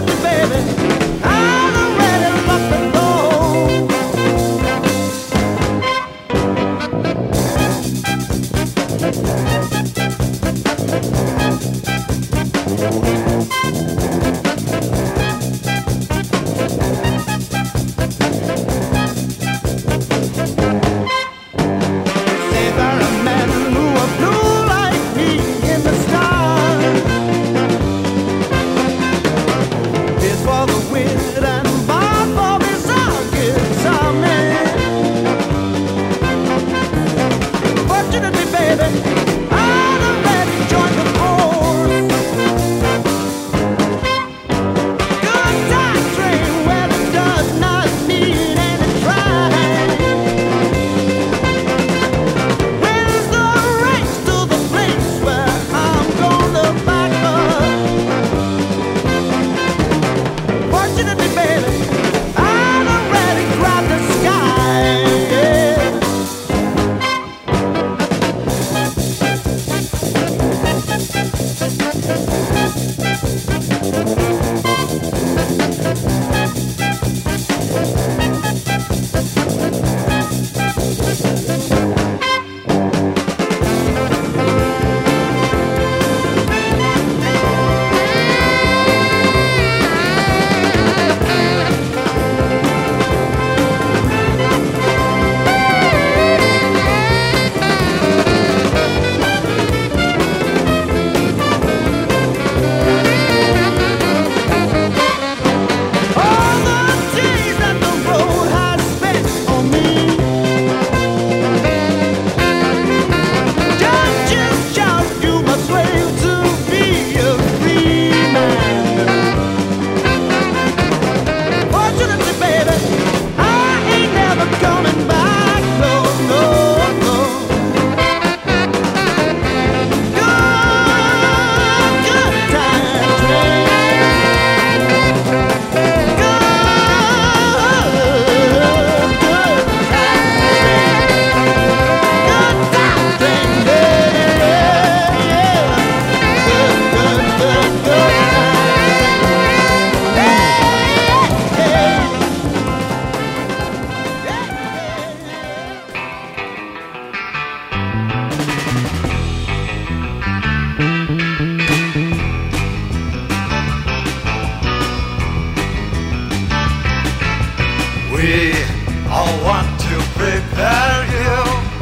prepare you.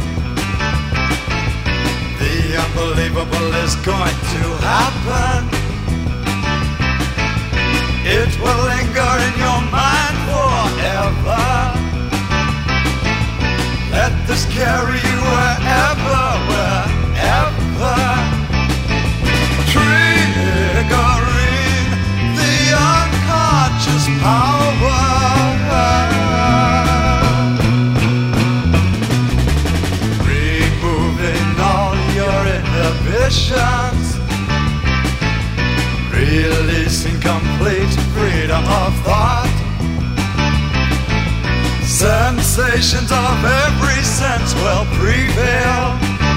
The unbelievable is going to happen. It will linger in your mind forever. Let this carry you wherever, wherever. Triggering the unconscious power. Removing all your inhibitions. Releasing complete freedom of thought. Sensations of every sense will prevail.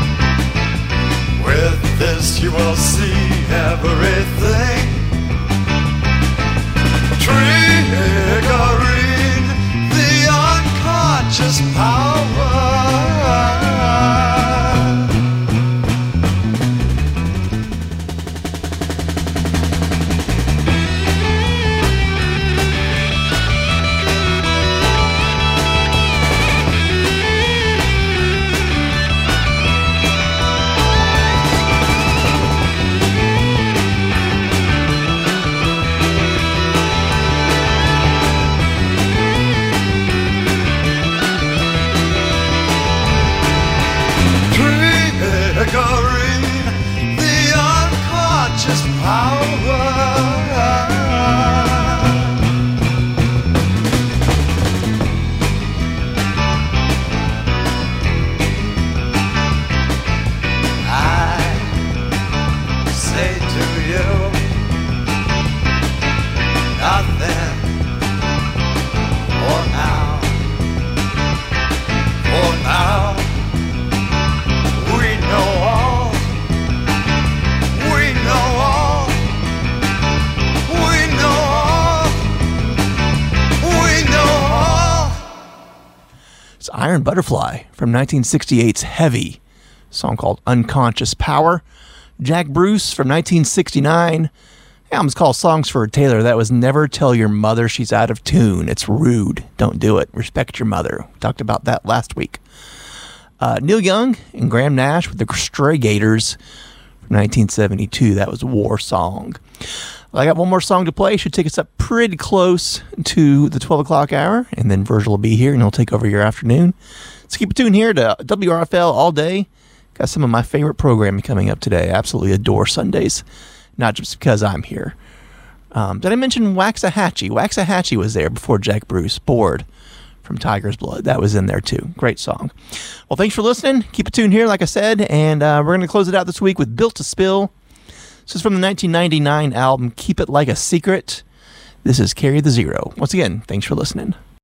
With this you will see everything. Triggering the unconscious power. The unconscious power. I say to you, nothing for now, for now. We know all. We know all. We know all. We know all. It's Iron Butterfly from nineteen sixty-eight's Heavy, a song called Unconscious Power. Jack Bruce from nineteen sixty-nine. The album's called Songs for a Tailor. That was Never Tell Your Mother She's Out of Tune. It's rude. Don't do it. Respect your mother. We talked about that last week. Uh, Neil Young and Graham Nash with the Stray Gators from nineteen seventy-two. That was War Song. Well, I got one more song to play. Should take us up pretty close to the twelve o'clock hour, and then Virgil will be here, and he'll take over your afternoon. So keep it tuned here to W R F L all day. Got some of my favorite programming coming up today. Absolutely adore Sundays, not just because I'm here. Um, did I mention Waxahachie? Waxahachie was there before Jack Bruce. Bored from Tiger's Blood. That was in there too. Great song. Well, thanks for listening. Keep it tuned here, like I said, and uh, we're going to close it out this week with Built to Spill. This is from the nineteen ninety-nine album Keep It Like a Secret. This is Carry the Zero. Once again, thanks for listening.